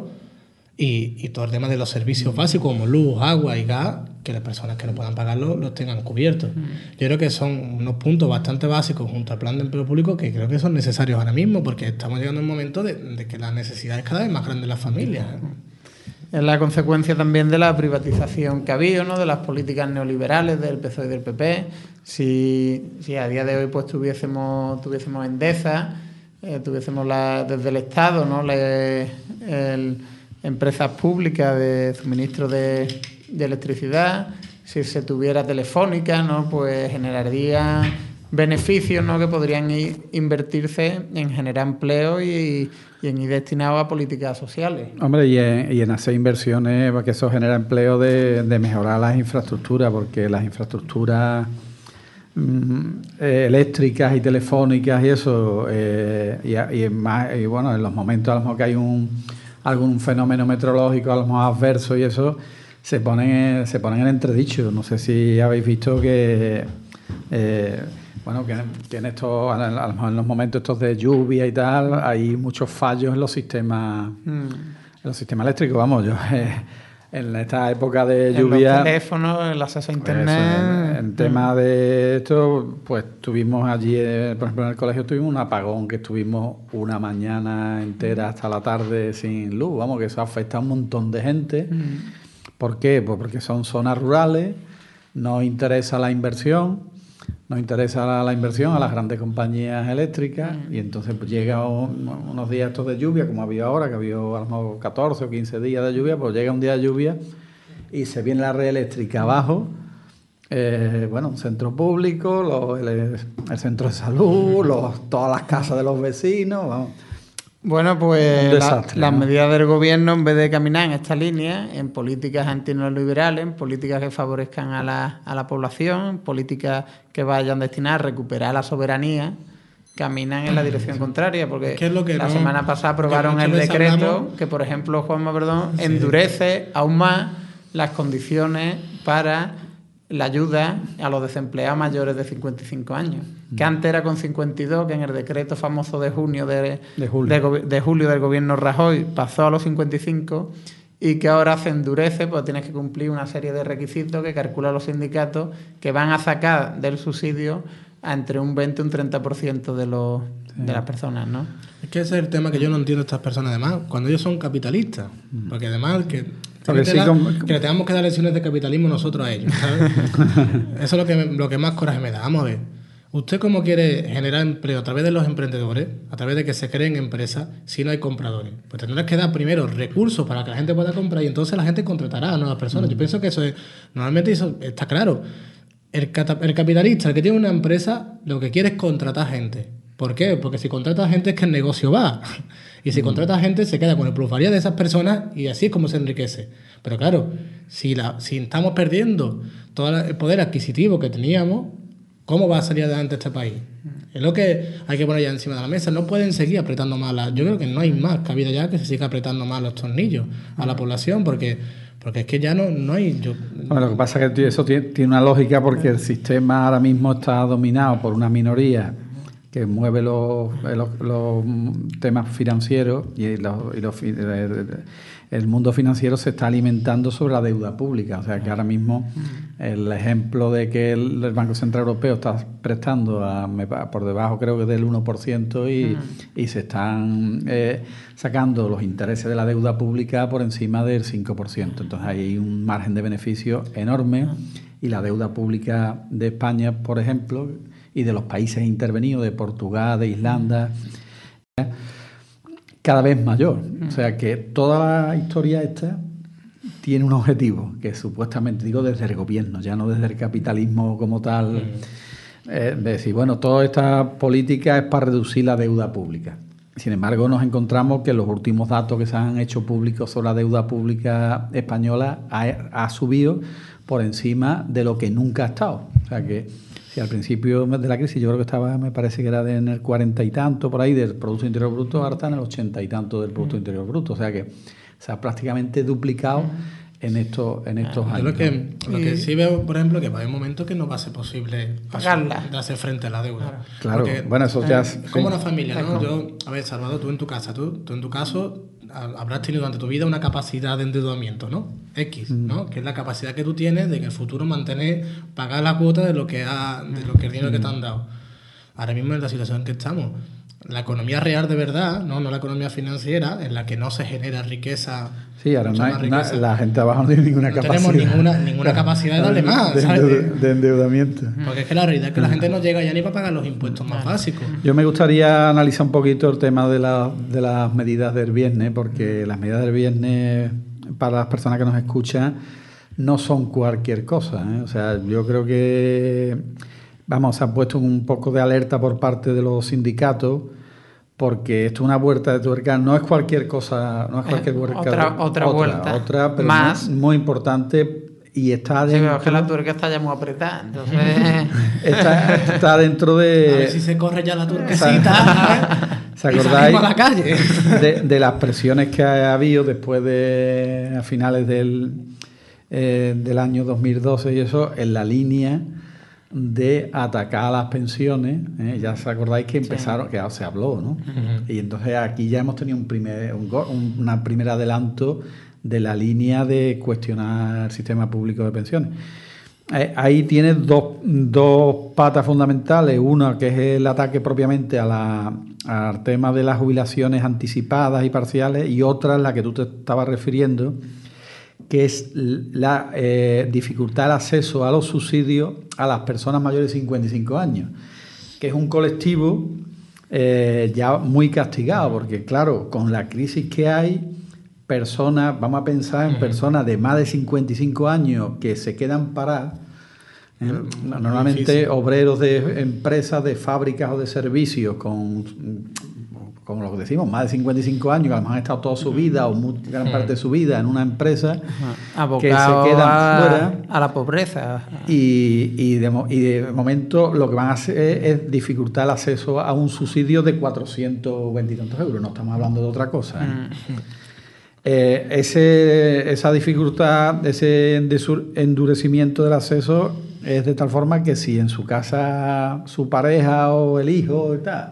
y, y todo el tema de los servicios básicos como luz, agua y gas, que las personas que no puedan pagarlo los tengan cubiertos. Yo creo que son unos puntos bastante básicos junto al plan de empleo público que creo que son necesarios ahora mismo, porque estamos llegando a un momento de, de que las necesidades cada vez más grandes en las familias. Es la consecuencia también de la privatización que ha habido, ¿no? De las políticas neoliberales del P S O E y del P P. Si, si a día de hoy pues tuviésemos, tuviésemos Endesa, eh, tuviésemos la, desde el Estado, ¿no? Le, el, empresas públicas de suministro de, de electricidad, si se tuviera Telefónica, ¿no? Pues generaría beneficios, ¿no? Que podrían ir, invertirse en generar empleo y, y en ir destinados a políticas sociales. Hombre, y en, y en hacer inversiones, porque eso genera empleo de, de mejorar las infraestructuras, porque las infraestructuras mm, eh, eléctricas y telefónicas y eso, eh, y, y, en más, y bueno, en los momentos a lo mejor que hay un algún fenómeno meteorológico a lo mejor adverso y eso, se ponen, se ponen en entredicho. No sé si habéis visto que... Eh, Bueno, que, que en estos, a lo mejor en los momentos estos de lluvia y tal, hay muchos fallos en los sistemas, Mm. en los sistemas eléctricos. Vamos, yo eh, en esta época de En lluvia... los teléfonos, el acceso a internet... Eso, en, en tema de esto, pues tuvimos allí, eh, por ejemplo, en el colegio tuvimos un apagón que estuvimos una mañana entera hasta la tarde sin luz. Vamos, que eso afecta a un montón de gente. Mm. ¿Por qué? Pues porque son zonas rurales, nos interesa la inversión, nos interesa la, la inversión a las grandes compañías eléctricas y entonces pues, llega un, unos días estos de lluvia, como ha habido ahora, que ha habido a lo mejor catorce o quince días de lluvia, pues llega un día de lluvia y se viene la red eléctrica abajo, eh, bueno, un centro público, los, el, el centro de salud, los, todas las casas de los vecinos, vamos. Bueno, pues desastre, la, ¿no? las medidas del gobierno, en vez de caminar en esta línea, en políticas antineoliberales, en políticas que favorezcan a la, a la población, en políticas que vayan destinadas a recuperar la soberanía, caminan en la dirección contraria, porque ¿Qué es lo que la no? semana pasada aprobaron Porque el muchas veces decreto hablamos... que, por ejemplo, Juanma, perdón, Sí. endurece aún más las condiciones para la ayuda a los desempleados mayores de cincuenta y cinco años, que antes era con cincuenta y dos, que en el decreto famoso de junio de, De julio. de, de julio del gobierno Rajoy pasó a los cincuenta y cinco y que ahora se endurece, pues tienes que cumplir una serie de requisitos que calculan los sindicatos que van a sacar del subsidio a entre un veinte y un treinta por ciento de, los, sí. de las personas, ¿no? Es que ese es el tema que yo no entiendo de estas personas, además, cuando ellos son capitalistas, porque además que, Porque que, sí, la, como... que le tengamos que dar lecciones de capitalismo nosotros a ellos, ¿sabes? Eso es lo que, me, lo que más coraje me da. Vamos a ver, ¿usted cómo quiere generar empleo a través de los emprendedores, a través de que se creen empresas, si no hay compradores? Pues tendrás que dar primero recursos para que la gente pueda comprar y entonces la gente contratará a nuevas personas. Mm. Yo pienso que eso es, normalmente eso está claro. El, el capitalista, el que tiene una empresa, lo que quiere es contratar gente. ¿Por qué? Porque si contrata gente es que el negocio va. Y si mm. contrata gente se queda con el plusvalía de esas personas y así es como se enriquece. Pero claro, si, la, si estamos perdiendo todo el poder adquisitivo que teníamos, ¿cómo va a salir adelante este país? Es lo que hay que poner ya encima de la mesa. No pueden seguir apretando más. La, yo creo que no hay más cabida ya que se siga apretando más los tornillos a la población porque... Porque es que ya no, no hay... Yo... Bueno, lo que pasa es que eso tiene, tiene una lógica porque el sistema ahora mismo está dominado por una minoría que mueve los, los, los temas financieros y, los, y los, el mundo financiero se está alimentando sobre la deuda pública. O sea que ahora mismo el ejemplo de que el, el Banco Central Europeo está prestando a, por debajo creo que del uno por ciento y, uh-huh. y se están eh, sacando los intereses de la deuda pública por encima del cinco por ciento. Entonces hay un margen de beneficio enorme y la deuda pública de España, por ejemplo, y de los países intervenidos, de Portugal, de Irlanda, cada vez mayor. O sea que toda la historia esta tiene un objetivo, que supuestamente, digo desde el gobierno, ya no desde el capitalismo como tal, eh, de decir, bueno, toda esta política es para reducir la deuda pública. Sin embargo, nos encontramos que los últimos datos que se han hecho públicos sobre la deuda pública española ha, ha subido por encima de lo que nunca ha estado. O sea que si al principio de la crisis yo creo que estaba, me parece que era de en el cuarenta y tanto por ahí del Producto Interior Bruto, ahora está en el ochenta y tanto del Producto Interior Bruto. O sea que se ha prácticamente duplicado en estos, en estos años. Yo lo que, lo que sí veo, por ejemplo, que va a haber un momento que no va a ser posible pagarla, de hacer frente a la deuda. Claro, porque, bueno, eso ya es... Como sí. una familia, ¿no? Yo, a ver, Salvador, tú en tu casa, tú, tú en tu caso habrás tenido durante tu vida una capacidad de endeudamiento, ¿no? X, ¿no? Que es la capacidad que tú tienes de que en el futuro mantener, pagar la cuota de lo que ha, de lo que el dinero que te han dado. Ahora mismo en la situación en que estamos, la economía real de verdad, no, no la economía financiera, en la que no se genera riqueza. Sí, ahora no hay, no, la gente abajo no tiene ninguna no capacidad. No tenemos ninguna, ninguna capacidad de darle más, de, ¿sabes? De, de endeudamiento. Porque es que la realidad es que la gente no llega ya ni para pagar los impuestos más básicos. Yo me gustaría analizar un poquito el tema de, la, de las medidas del viernes, porque las medidas del viernes, para las personas que nos escuchan, no son cualquier cosa, ¿eh? O sea, yo creo que, vamos, se ha puesto un poco de alerta por parte de los sindicatos, porque esto es una vuelta de tuerca, no es cualquier cosa, no es cualquier vuelta. Otra, otra, otra vuelta. Otra, pero más muy, muy importante y está dentro... Sí, pero es que la tuerca está ya muy apretada, entonces... está, está dentro de... A ver si se corre ya la tuerquecita. ¿Se acordáis a la calle? de, de las presiones que ha habido después de, a finales del, eh, del año dos mil doce y eso, en la línea de atacar a las pensiones, ¿eh? Ya os acordáis que empezaron, sí. que se habló, ¿no? Uh-huh. Y entonces aquí ya hemos tenido un primer un, un primer adelanto de la línea de cuestionar el sistema público de pensiones. Eh, ahí tienes dos, dos patas fundamentales. Una que es el ataque propiamente a la, al tema de las jubilaciones anticipadas y parciales, y otra, la que tú te estabas refiriendo, que es la eh, dificultad de acceso a los subsidios a las personas mayores de cincuenta y cinco años, que es un colectivo eh, ya muy castigado, porque claro, con la crisis que hay, personas, vamos a pensar en personas de más de cincuenta y cinco años que se quedan paradas, ¿eh? Normalmente difícil. Obreros de empresas, de fábricas o de servicios con, como lo que decimos, más de cincuenta y cinco años, que a lo mejor han estado toda su vida o muy, gran parte de su vida en una empresa, abocado que se quedan a, fuera a la pobreza. Y, y, de, y de momento lo que van a hacer es, es dificultar el acceso a un subsidio de cuatrocientos veinte y tantos euros. No estamos hablando de otra cosa, ¿eh? Mm. Eh, ese, esa dificultad, ese endurecimiento del acceso es de tal forma que si en su casa su pareja o el hijo y tal,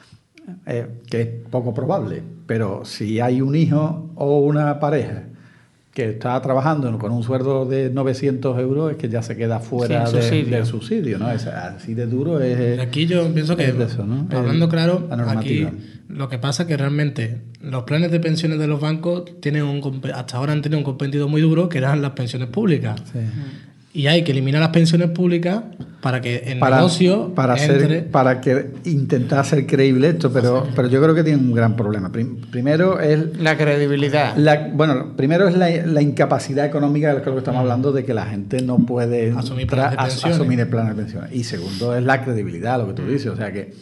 eh, que es poco probable, pero si hay un hijo o una pareja que está trabajando con un sueldo de novecientos euros, es que ya se queda fuera de, subsidio. del subsidio, ¿no? Es así de duro es. Aquí yo pienso que, eso, ¿no? hablando claro, aquí lo que pasa es que realmente los planes de pensiones de los bancos tienen un, hasta ahora han tenido un compendio muy duro, que eran las pensiones públicas. Sí. Y hay que eliminar las pensiones públicas para que el para, negocio para entre... ser, para que intentar ser creíble esto, pero, pero yo creo que tiene un gran problema. Primero es la credibilidad. La, bueno, primero es la, la incapacidad económica, de lo que estamos hablando, de que la gente no puede asumir, tra- as, asumir el plan de pensiones. Y segundo es la credibilidad, lo que tú dices, o sea que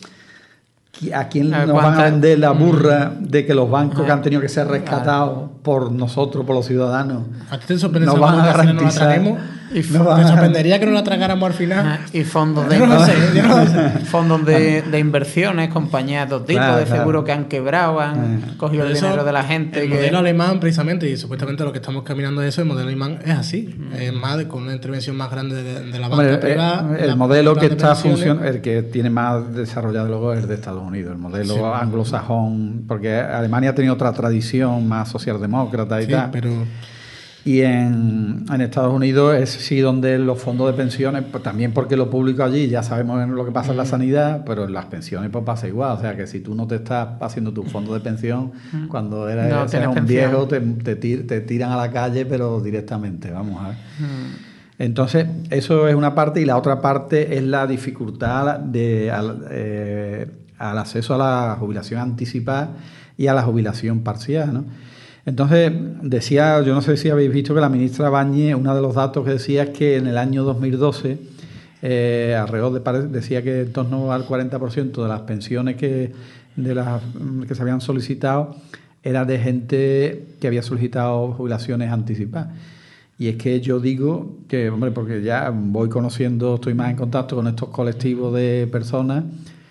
¿a quién nos van a vender la burra de que los bancos que han tenido que ser rescatados por nosotros, por los ciudadanos, ¿a ti te sorprende nos van a garantizar? No y f- me sorprendería que no la tragáramos al final. Ajá. Y fondos de, no lo sé, yo no lo sé. fondos de, de inversiones, compañías de todo tipo, claro, de claro. seguro que han quebrado, han eh. cogido el dinero de la gente. El que... modelo alemán, precisamente, y supuestamente lo que estamos caminando es eso, el modelo alemán es así. Mm. Es más de, con una intervención más grande de, de la banca Hombre, privada. El, el modelo que está funcionando, el que tiene más desarrollado luego es el de Estados Unidos, el modelo sí. anglosajón, porque Alemania ha tenido otra tradición más socialdemócrata y sí, tal. Pero... Y en, en Estados Unidos es sí donde los fondos de pensiones, pues también porque lo público allí ya sabemos lo que pasa en la sanidad, pero en las pensiones pues pasa igual. O sea que si tú no te estás haciendo tu fondo de pensión, mm. cuando eres, no, eres un pensión. viejo te, te, tir, te tiran a la calle, pero directamente, vamos a ver. Mm. Entonces, eso es una parte, y la otra parte es la dificultad de, al, eh, al acceso a la jubilación anticipada y a la jubilación parcial, ¿no? Entonces, decía, yo no sé si habéis visto que la ministra Bañez, uno de los datos que decía es que en el año dos mil doce, eh, alrededor de, decía que en torno al cuarenta por ciento de las pensiones que, de las, que se habían solicitado era de gente que había solicitado jubilaciones anticipadas. Y es que yo digo que, hombre, porque ya voy conociendo, estoy más en contacto con estos colectivos de personas,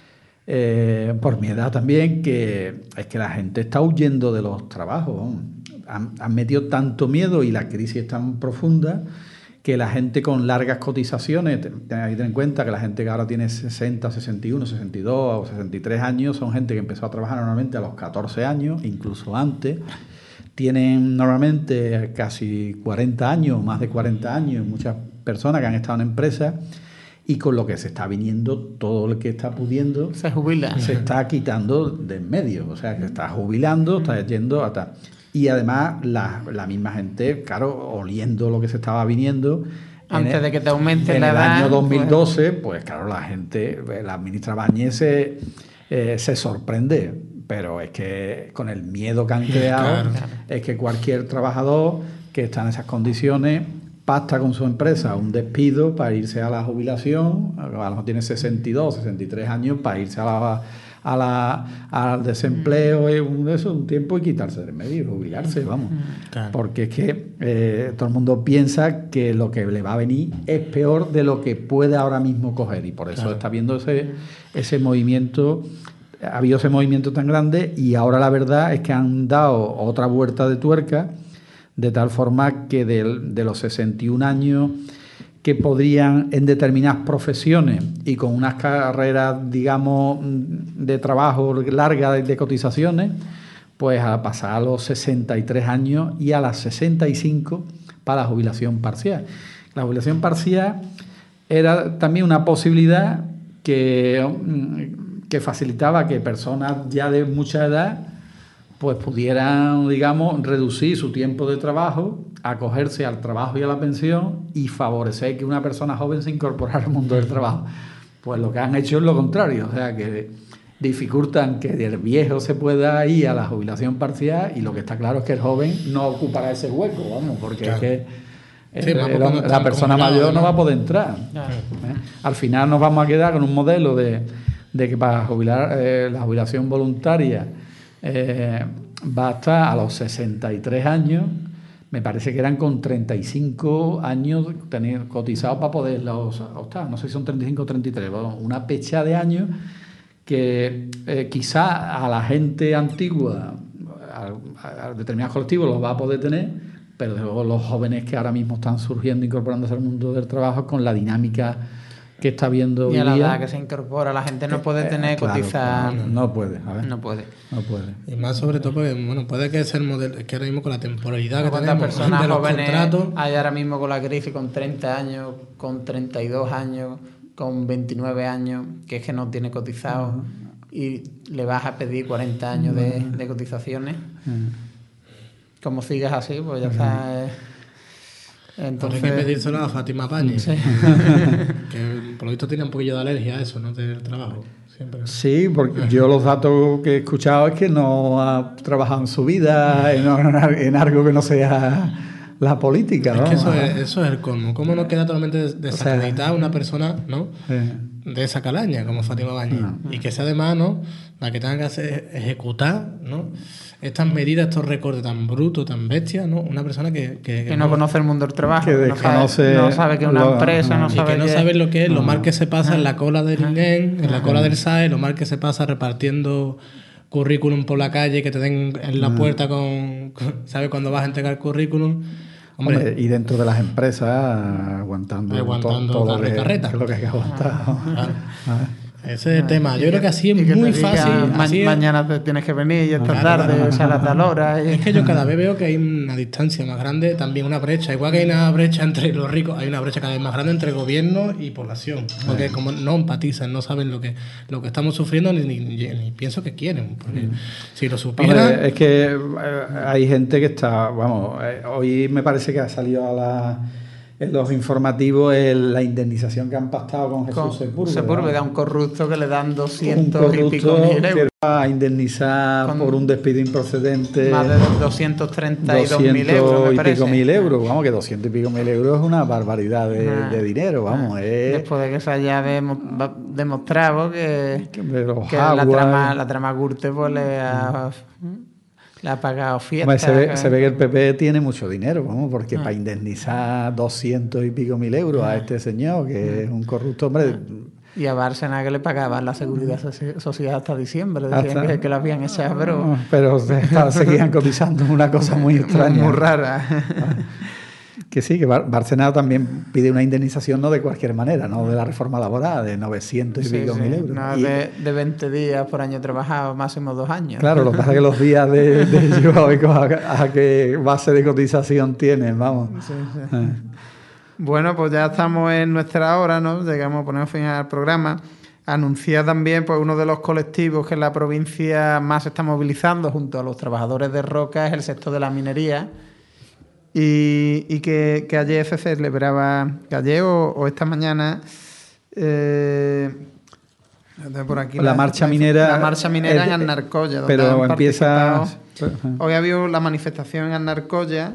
Eh, por mi edad también, que es que la gente está huyendo de los trabajos. Han, han metido tanto miedo y la crisis es tan profunda que la gente con largas cotizaciones, ten, ten en cuenta que la gente que ahora tiene sesenta, sesenta y uno, sesenta y dos o sesenta y tres años son gente que empezó a trabajar normalmente a los catorce años, incluso antes. Tienen normalmente casi cuarenta años, más de cuarenta años, muchas personas que han estado en empresas. Y con lo que se está viniendo, todo el que está pudiendo se jubila, se está quitando de en medio. O sea, que está jubilando, está yendo hasta. Y además, la, la misma gente, claro, oliendo lo que se estaba viniendo. Antes el, de que te aumente en la el edad. año dos mil doce, pues, pues claro, la gente, la ministra Bañez se, eh, se sorprende. Pero es que con el miedo que han creado, claro. es que cualquier trabajador que está en esas condiciones pacta con su empresa un despido para irse a la jubilación, a lo mejor tiene sesenta y dos, sesenta y tres años, para irse a la, a la, al desempleo, y un, eso, un tiempo, y quitarse del medio, jubilarse, vamos. Claro. Porque es que eh, todo el mundo piensa que lo que le va a venir es peor de lo que puede ahora mismo coger, y por eso claro. está viendo ese, ese movimiento, ha habido ese movimiento tan grande, y ahora la verdad es que han dado otra vuelta de tuerca, de tal forma que de, de los sesenta y un años que podrían en determinadas profesiones y con unas carreras, digamos, de trabajo largas de cotizaciones, pues a pasar a los sesenta y tres años y a las sesenta y cinco para la jubilación parcial. La jubilación parcial era también una posibilidad que, que facilitaba que personas ya de mucha edad pues pudieran, digamos, reducir su tiempo de trabajo, acogerse al trabajo y a la pensión y favorecer que una persona joven se incorporara al mundo del trabajo. Pues lo que han hecho es lo contrario, o sea, que dificultan que el viejo se pueda ir a la jubilación parcial y lo que está claro es que el joven no ocupará ese hueco, vamos, porque claro. es que sí, el, el, la, la persona mayor no va a poder entrar. Claro. ¿eh? Al final nos vamos a quedar con un modelo de, de que para jubilar eh, la jubilación voluntaria eh, va a estar a los sesenta y tres años, me parece que eran con treinta y cinco años tener cotizados para poderlos optar, no sé si son treinta y cinco o treinta y tres, bueno, una pecha de años que eh, quizá a la gente antigua, a, a determinados colectivos los va a poder tener, pero de luego los jóvenes que ahora mismo están surgiendo, incorporándose al mundo del trabajo con la dinámica que está viendo hoy día. Y a la edad que se incorpora, la gente no puede tener, eh, claro, cotizar... Claro, no puede, a ver. No puede. No puede. Y más sobre todo porque, bueno, puede que sea el modelo, es que ahora mismo con la temporalidad que ¿Cuántas tenemos personas de los jóvenes contratos... hay ahora mismo con la crisis con treinta años, con treinta y dos años, con veintinueve años, que es que no tiene cotizado, uh-huh. y le vas a pedir cuarenta años uh-huh. de, de cotizaciones? Uh-huh. Como sigas así, pues ya uh-huh. está... Eh, Entonces... Hay que pedírselo a Fátima Pañi, sí. que por lo visto tiene un poquillo de alergia a eso, ¿no? Del trabajo. Siempre. Sí, porque yo los datos que he escuchado es que no ha trabajado en su vida en, en algo que no sea la política, ¿no? Es que eso es, eso es el colmo. ¿Cómo no queda totalmente desacreditada o sea, una persona, ¿no? Sí. de esa calaña, como Fátima Pañi? No. Y que sea además, ¿no? La que tenga que hacer, ejecutar, ¿no? Estas medidas, estos recortes tan brutos, tan bestias, ¿no? Una persona que... Que, que no, no conoce el mundo del trabajo, que no, sabe, no sabe que es una lo, empresa, no, no sabe y que no que... sabe lo que es, lo mal que se pasa en la cola del I N E M, en la cola del S A E, lo mal que se pasa repartiendo currículum por la calle, que te den en la puerta con... con ¿sabes? Cuando vas a entregar currículum... Hombre, Hombre, y dentro de las empresas aguantando, aguantando todo, todo lo, que, carreta. lo que hay que aguantar. Claro. Ese es el tema. Yo y creo que así es muy fácil. Ma- así mañana te tienes que venir y esta claro, tarde, claro. o sea, a tal hora. Y... Es que yo cada vez veo que hay una distancia más grande, también una brecha. Igual que hay una brecha entre los ricos, hay una brecha cada vez más grande entre gobierno y población. Porque como no empatizan, no saben lo que lo que estamos sufriendo, ni, ni, ni pienso que quieren. Porque mm. si lo supieran... Hombre, es que hay gente que está... Vamos, hoy me parece que ha salido a la... en los informativos el, la indemnización que han pactado con Jesús con Sepúlveda. Sepúlveda, un corrupto que le dan doscientos y pico mil euros. Que va a indemnizar con por un despido improcedente. Más de doscientos treinta y dos mil euros, me parece. y pico mil euros. Vamos, que doscientos y pico mil euros es una barbaridad de, ah, de dinero, vamos. Ah, es... Después de que se haya demo, demostrado que, que, que la trama, la trama Gürtel pues le ha... Le ha pagado fiestas. Se ve, se ve que el P P tiene mucho dinero, vamos, porque ah. para indemnizar doscientos y pico mil euros ah. a este señor, que ah. es un corrupto, hombre. Y a Bárcenas que le pagaban la seguridad social hasta diciembre, decían hasta, que, que lo habían echado, pero... Pero se, seguían cotizando, una cosa muy extraña. Muy rara. Que sí, que Bárcenas también pide una indemnización no de cualquier manera, no de la reforma laboral, de novecientos y sí, pico sí. mil euros. No, y, de, de veinte días por año trabajado, máximo dos años. Claro, lo que pasa es que los días de, de yo a, a qué base de cotización tienen, vamos. Sí, sí. Eh. Bueno, pues ya estamos en nuestra hora, ¿no? Llegamos, ponemos fin al programa. Anunciar también pues uno de los colectivos que en la provincia más se está movilizando junto a los trabajadores de Roca es el sector de la minería. Y, y que, que ayer se celebraba, que ayer o, o esta mañana, eh, por aquí la, la marcha la, minera. La marcha minera el, en Annarcoya. Pero empieza. Hoy ha habido la manifestación en Annarcoya,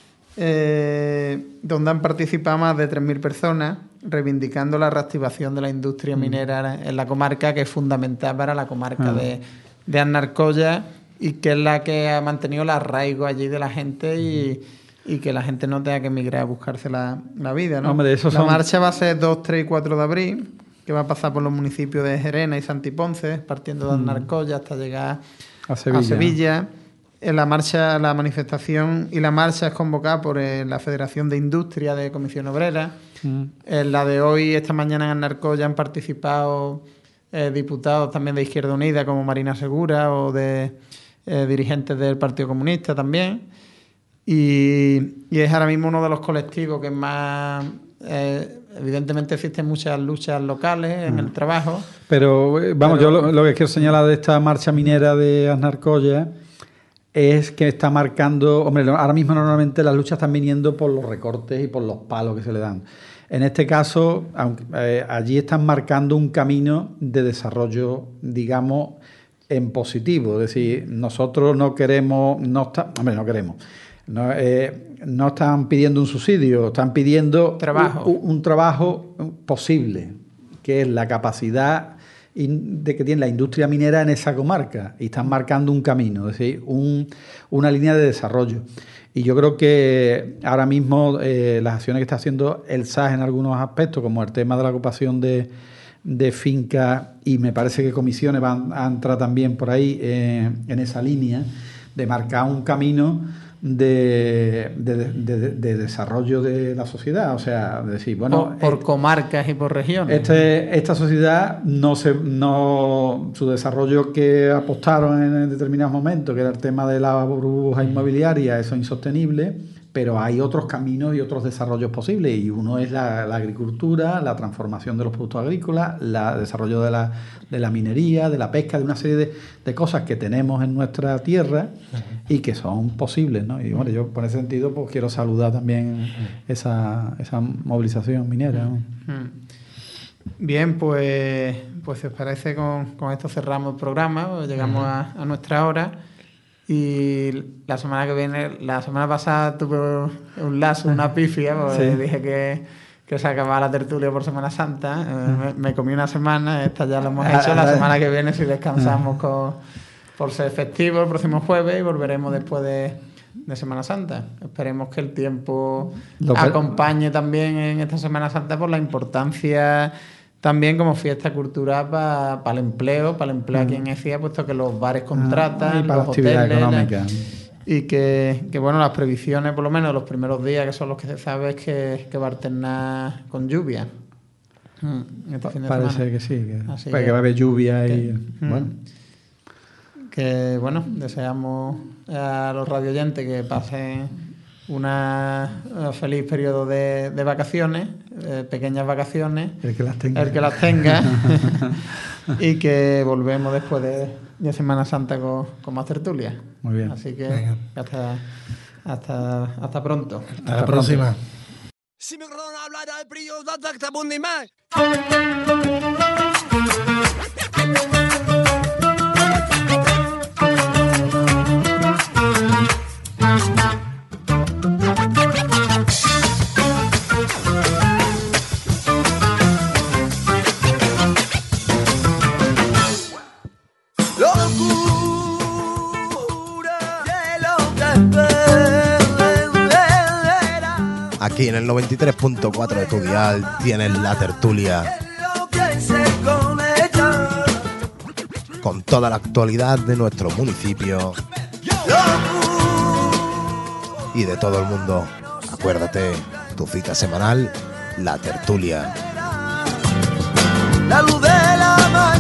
eh, donde han participado más de tres mil personas, reivindicando la reactivación de la industria minera en la comarca, que es fundamental para la comarca mm. de, de Annarcoya y que es la que ha mantenido el arraigo allí de la gente y. y que la gente no tenga que emigrar a buscarse la, la vida, ¿no? Hombre, eso la son... marcha va a ser dos, tres y cuatro de abril, que va a pasar por los municipios de Gerena y Santiponce, partiendo de Annarcoya hasta llegar a Sevilla. A Sevilla. En la marcha, la manifestación y la marcha es convocada por eh, la Federación de Industria de Comisión Obrera. Mm. En la de hoy, esta mañana en Annarcoya, han participado eh, diputados también de Izquierda Unida, como Marina Segura, o de eh, dirigentes del Partido Comunista también. Y, y es ahora mismo uno de los colectivos que más... Eh, evidentemente existen muchas luchas locales en el trabajo. Pero, vamos, pero, yo lo, lo que quiero señalar de esta marcha minera de Aznar Colla es que está marcando... Hombre, ahora mismo normalmente las luchas están viniendo por los recortes y por los palos que se le dan. En este caso, aunque, eh, allí están marcando un camino de desarrollo, digamos, en positivo. Es decir, nosotros no queremos... No está, hombre, no queremos... No, eh, no están pidiendo un subsidio, están pidiendo trabajo. Un, un trabajo posible, que es la capacidad de que tiene la industria minera en esa comarca, y están marcando un camino, es decir, un, una línea de desarrollo. Y yo creo que ahora mismo eh, las acciones que está haciendo el S A S en algunos aspectos, como el tema de la ocupación de, de fincas, y me parece que comisiones van a entrar también por ahí eh, en esa línea, de marcar un camino De, de, de, de desarrollo de la sociedad, o sea, decir, bueno, por, por eh, comarcas y por regiones. Este, esta sociedad no se, no su desarrollo que apostaron en determinados momentos, que era el tema de la burbuja inmobiliaria, eso es insostenible, pero hay otros caminos y otros desarrollos posibles, y uno es la, la agricultura, la transformación de los productos agrícolas, el desarrollo de la, de la minería, de la pesca, de una serie de, de cosas que tenemos en nuestra tierra y que son posibles, ¿no? Y bueno, yo por ese sentido pues quiero saludar también esa, esa movilización minera, ¿no? Bien, pues, pues si os parece, con, con esto cerramos el programa, pues llegamos uh-huh. a, a nuestra hora. Y la semana que viene, la semana pasada tuve un lazo, una pifia, porque sí. dije que, que se acababa la tertulia por Semana Santa. Eh, me, me comí una semana, esta ya la hemos hecho. La semana que viene, si descansamos con, por ser festivo, el próximo jueves, y volveremos después de, de Semana Santa. Esperemos que el tiempo Lo acompañe también en esta Semana Santa por la importancia... También como fiesta cultural para pa el empleo, para el empleo aquí en Écija, puesto que los bares contratan, ah, y para los la actividad hoteles, económica. Y que, que, bueno, las previsiones, por lo menos los primeros días, que son los que se sabe, es que, que va a alternar con lluvia. Este fin de Parece semana. que sí, que, Así que, que va a haber lluvia que, y... Mm, bueno. Que, bueno, deseamos a los radioyentes que pasen una uh, feliz periodo de, de vacaciones, eh, pequeñas vacaciones, el que las tenga, el que las tenga y que volvemos después de, de Semana Santa con, con más tertulias. Muy bien. Así que hasta, hasta, hasta pronto. Hasta, hasta la pronto. próxima. Si me acuerdo hablar al brillo, ¿dónde está Bundy Man? Aquí en el noventa y tres punto cuatro de tu dial tienes la tertulia con toda la actualidad de nuestro municipio y de todo el mundo. Acuérdate, tu cita semanal, la tertulia. La luz de la mañana.